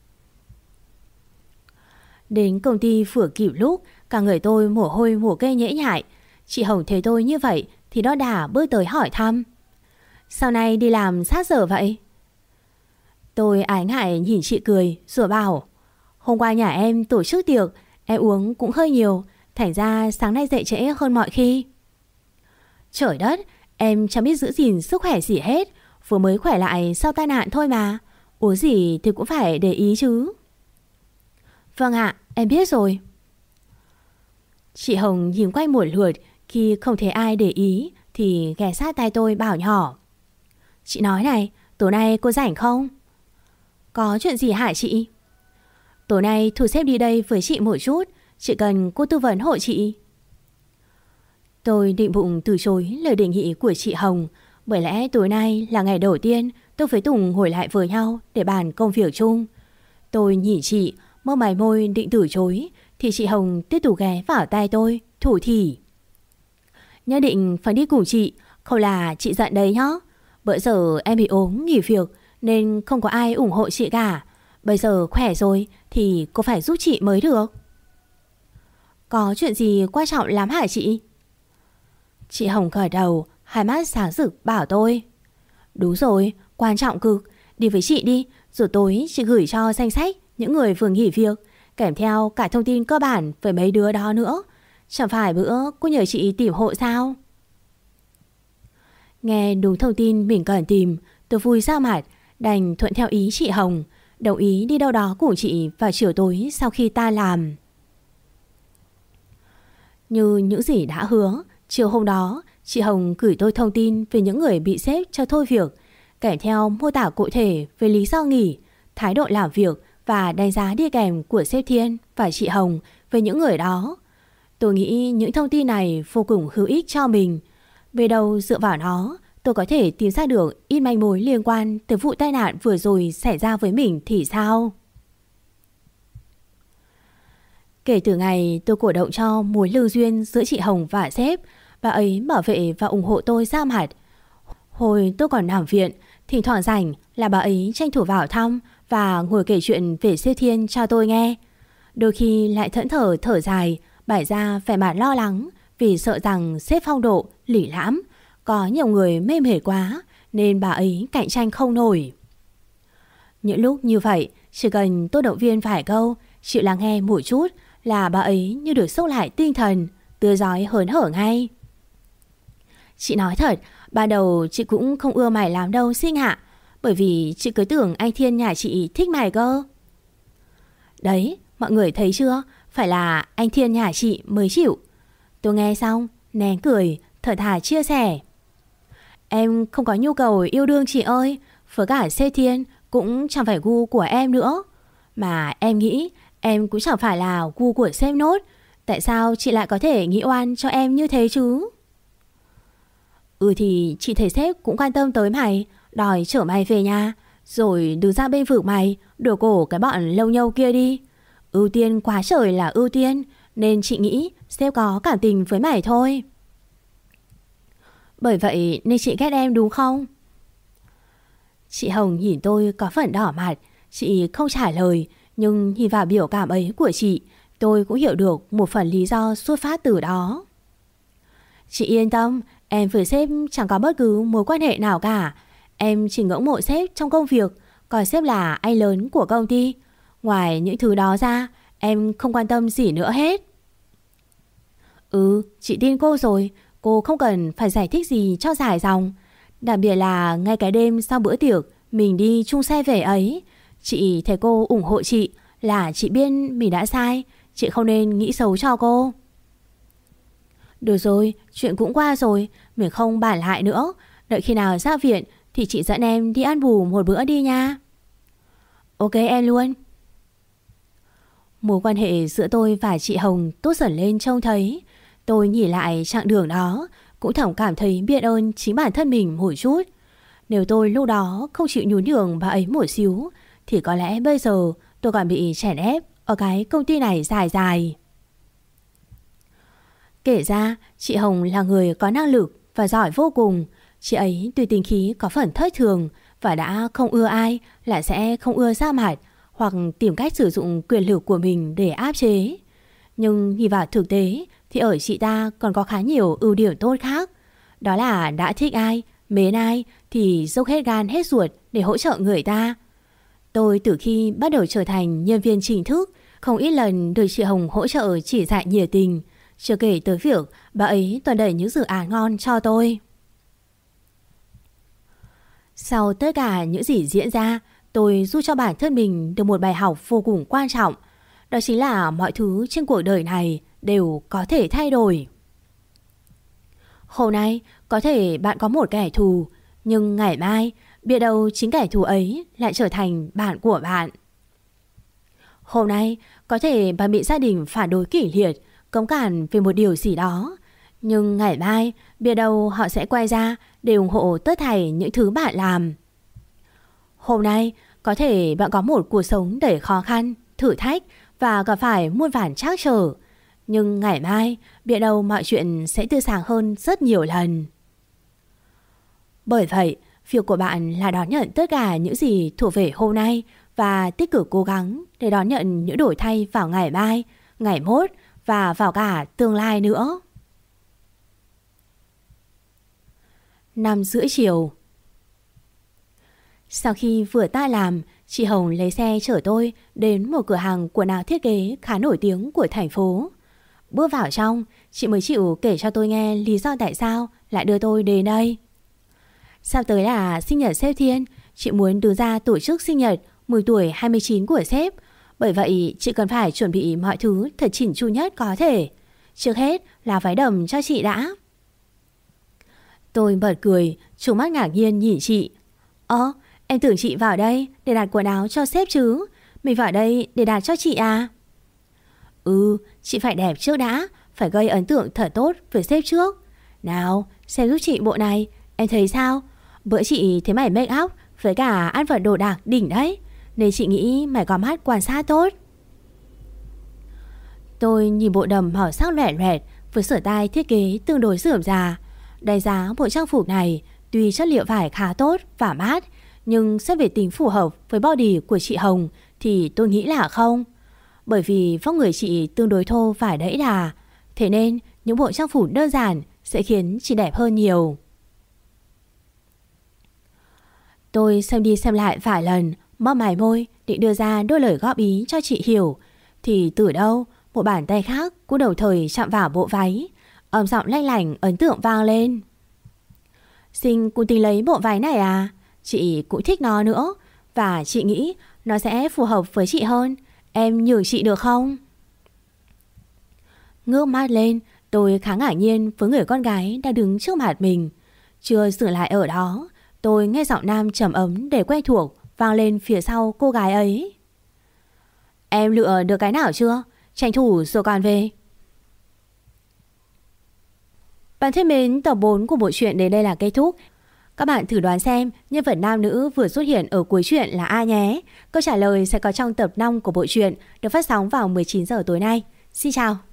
Đến công ty vừa kịp lúc, cả người tôi mồ hôi mồ kê nhễ nhại. Chị Hồng thấy tôi như vậy thì đó đà bước tới hỏi thăm. Sau này đi làm sát giờ vậy? Tôi ái ngại nhìn chị cười rồi bảo. Hôm qua nhà em tổ chức tiệc, em uống cũng hơi nhiều, thành ra sáng nay dậy trễ hơn mọi khi. Trời đất, em chẳng biết giữ gìn sức khỏe gì hết. Vừa mới khỏe lại sau tai nạn thôi mà. Uống gì thì cũng phải để ý chứ. Vâng ạ, em biết rồi. Chị Hồng nhìn quanh một lượt, khi không thấy ai để ý thì ghé sát tai tôi bảo nhỏ. Chị nói này, tối nay cô rảnh không? Có chuyện gì hả chị? Tối nay thu xếp đi đây với chị một chút, chị cần cô tư vấn hộ chị. Tôi định bụng từ chối lời đề nghị của chị Hồng, bởi lẽ tối nay là ngày đầu tiên tôi với Tùng ngồi lại với nhau để bàn công việc chung. Tôi nhìn chị, mơ mày môi định từ chối thì chị Hồng tiếp tục ghé vào tai tôi, thủ thỉ. Nhất định phải đi cùng chị, không là chị giận đấy nhá. Bữa giờ em bị ốm nghỉ việc nên không có ai ủng hộ chị cả. Bây giờ khỏe rồi thì cô phải giúp chị mới được. Có chuyện gì quan trọng lắm hả chị? Chị Hồng gật đầu, hai mắt sáng rực bảo tôi. Đúng rồi, quan trọng cực. Đi với chị đi, rồi tối chị gửi cho danh sách những người vừa nghỉ việc, kèm theo cả thông tin cơ bản về mấy đứa đó nữa. Chẳng phải bữa cô nhờ chị tìm hộ sao? Nghe đúng thông tin mình cần tìm, tôi vui ra mặt, đành thuận theo ý chị Hồng, đồng ý đi đâu đó cùng chị vào chiều tối sau khi ta làm. Như những gì đã hứa, chiều hôm đó chị Hồng gửi tôi thông tin về những người bị sếp cho thôi việc, kèm theo mô tả cụ thể về lý do nghỉ, thái độ làm việc và đánh giá đi kèm của sếp Thiên và chị Hồng về những người đó. Tôi nghĩ những thông tin này vô cùng hữu ích cho mình. Về đâu dựa vào nó, tôi có thể tìm ra được ít manh mối liên quan tới vụ tai nạn vừa rồi xảy ra với mình thì sao? Kể từ ngày tôi cổ động cho mối lương duyên giữa chị Hồng và sếp, bà ấy bảo vệ và ủng hộ tôi ra mặt. Hồi tôi còn nằm viện, thỉnh thoảng rảnh là bà ấy tranh thủ vào thăm và ngồi kể chuyện về sếp Thiên cho tôi nghe. Đôi khi lại thẫn thờ dài, bày ra vẻ mặt lo lắng vì sợ rằng sếp phong độ, lỉ lãm, có nhiều người mê mệt quá nên bà ấy cạnh tranh không nổi. Những lúc như vậy, chỉ cần tôi động viên vài câu, chịu lắng nghe một chút là bà ấy như được sốc lại tinh thần, tươi rói hớn hở ngay. Chị nói thật, ban đầu chị cũng không ưa mày lắm đâu Sinh ạ, bởi vì chị cứ tưởng anh Thiên nhà chị thích mày cơ. Đấy, mọi người thấy chưa, phải là anh Thiên nhà chị mới chịu. Tôi nghe xong, nén cười, thở thà chia sẻ. Em không có nhu cầu yêu đương chị ơi, với cả sếp Thiên cũng chẳng phải gu của em nữa. Mà em nghĩ em cũng chẳng phải là gu của sếp nốt. Tại sao chị lại có thể nghĩ oan cho em như thế chứ? Thì chị thấy sếp cũng quan tâm tới mày, đòi chở mày về nhà, rồi đứng ra bên vực mày, đổ cổ cái bọn lâu nhâu kia đi. Ưu tiên quá trời là ưu tiên, nên chị nghĩ sếp có cảm tình với mày thôi. Bởi vậy nên chị ghét em đúng không? Chị Hồng nhìn tôi có phần đỏ mặt. Chị không trả lời, nhưng nhìn vào biểu cảm ấy của chị, tôi cũng hiểu được một phần lý do xuất phát từ đó. Chị yên tâm, em với sếp chẳng có bất cứ mối quan hệ nào cả. Em chỉ ngưỡng mộ sếp trong công việc, coi sếp là anh lớn của công ty. Ngoài những thứ đó ra, em không quan tâm gì nữa hết. Chị tin cô rồi. Cô không cần phải giải thích gì cho dài dòng. Đặc biệt là ngay cái đêm sau bữa tiệc mình đi chung xe về ấy, chị thấy cô ủng hộ chị là chị biết mình đã sai. Chị không nên nghĩ xấu cho cô. Được rồi, chuyện cũng qua rồi, mình không bàn lại nữa. Đợi khi nào ra viện thì chị dẫn em đi ăn bù một bữa đi nha. Ok em luôn. Mối quan hệ giữa tôi và chị Hồng tốt dần lên trông thấy. Tôi nhìn lại chặng đường đó, cũng thầm cảm thấy biết ơn chính bản thân mình một chút. Nếu tôi lúc đó không chịu nhún nhường bà ấy một xíu, thì có lẽ bây giờ tôi còn bị chèn ép ở cái công ty này dài dài. Kể ra, chị Hồng là người có năng lực và giỏi vô cùng. Chị ấy tuy tính khí có phần thất thường và đã không ưa ai là sẽ không ưa ra mặt hoặc tìm cách sử dụng quyền lực của mình để áp chế. Nhưng nhìn vào thực tế thì ở chị ta còn có khá nhiều ưu điểm tốt khác. Đó là đã thích ai, mến ai thì dốc hết gan hết ruột để hỗ trợ người ta. Tôi từ khi bắt đầu trở thành nhân viên chính thức, không ít lần được chị Hồng hỗ trợ chỉ dạy nhiệt tình. Chưa kể tới việc bà ấy toàn đẩy những dự án ngon cho tôi. Sau tất cả những gì diễn ra, tôi rút cho bản thân mình được một bài học vô cùng quan trọng. Đó chính là mọi thứ trên cuộc đời này đều có thể thay đổi. Hôm nay có thể bạn có một kẻ thù, nhưng ngày mai biết đâu chính kẻ thù ấy lại trở thành bạn của bạn. Hôm nay có thể bạn bị gia đình phản đối kỷ liệt, cấm cản về một điều gì đó, nhưng ngày mai biết đâu họ sẽ quay ra để ủng hộ tất thảy những thứ bạn làm. Hôm nay có thể bạn có một cuộc sống đầy khó khăn, thử thách và gặp phải muôn vàn trắc trở, nhưng ngày mai biết đâu mọi chuyện sẽ tươi sáng hơn rất nhiều lần. Bởi vậy, việc của bạn là đón nhận tất cả những gì thuộc về hôm nay và tích cực cố gắng để đón nhận những đổi thay vào ngày mai, ngày mốt và vào cả tương lai nữa. 5:30 chiều. Sau khi vừa tan làm, chị Hồng lấy xe chở tôi đến một cửa hàng quần áo thiết kế khá nổi tiếng của thành phố. Bước vào trong, chị mới chịu kể cho tôi nghe lý do tại sao lại đưa tôi đến đây. Sắp tới là sinh nhật sếp Thiên, chị muốn đứng ra tổ chức sinh nhật mừng tuổi 29 của sếp. Bởi vậy chị cần phải chuẩn bị mọi thứ thật chỉn chu nhất có thể. Trước hết là váy đầm cho chị đã. Tôi bật cười, trừng mắt ngạc nhiên nhìn chị. Em tưởng chị vào đây để đặt quần áo cho sếp chứ. Mình vào đây để đạt cho chị à? Ừ, chị phải đẹp trước đã, phải gây ấn tượng thật tốt với sếp trước. Nào, xem giúp chị bộ này, em thấy sao? Bữa chị thấy mày make up với cả ăn vận đồ đạc đỉnh đấy, nên chị nghĩ mày có mắt quan sát tốt. Tôi nhìn bộ đầm màu sắc loẹt loẹt với sửa tay thiết kế tương đối rườm rà. Đánh giá bộ trang phục này tuy chất liệu vải khá tốt và mát, nhưng xét về tính phù hợp với body của chị Hồng thì tôi nghĩ là không. Bởi vì vóc người chị tương đối thô và đẫy đà, thế nên những bộ trang phục đơn giản sẽ khiến chị đẹp hơn nhiều. Tôi xem đi xem lại vài lần, móp mày môi định đưa ra đôi lời góp ý cho chị hiểu, thì từ đâu một bàn tay khác cũng đồng thời chạm vào bộ váy, âm giọng lanh lảnh ấn tượng vang lên. Sinh cũng tính lấy bộ váy này à? Chị cũng thích nó nữa, và chị nghĩ nó sẽ phù hợp với chị hơn. Em nhường chị được không? Ngước mắt lên, tôi khá ngạc nhiên với người con gái đang đứng trước mặt mình. Chưa dừng lại ở đó, tôi nghe giọng nam trầm ấm để quen thuộc vang lên phía sau cô gái ấy. Em lựa được cái nào chưa? Tranh thủ rồi còn về. Bạn thân mến, tập 4 của bộ truyện đến đây là kết thúc. Các bạn thử đoán xem nhân vật nam nữ vừa xuất hiện ở cuối truyện là ai nhé. Câu trả lời sẽ có trong tập 5 của bộ truyện, được phát sóng vào 19 giờ tối nay. Xin chào.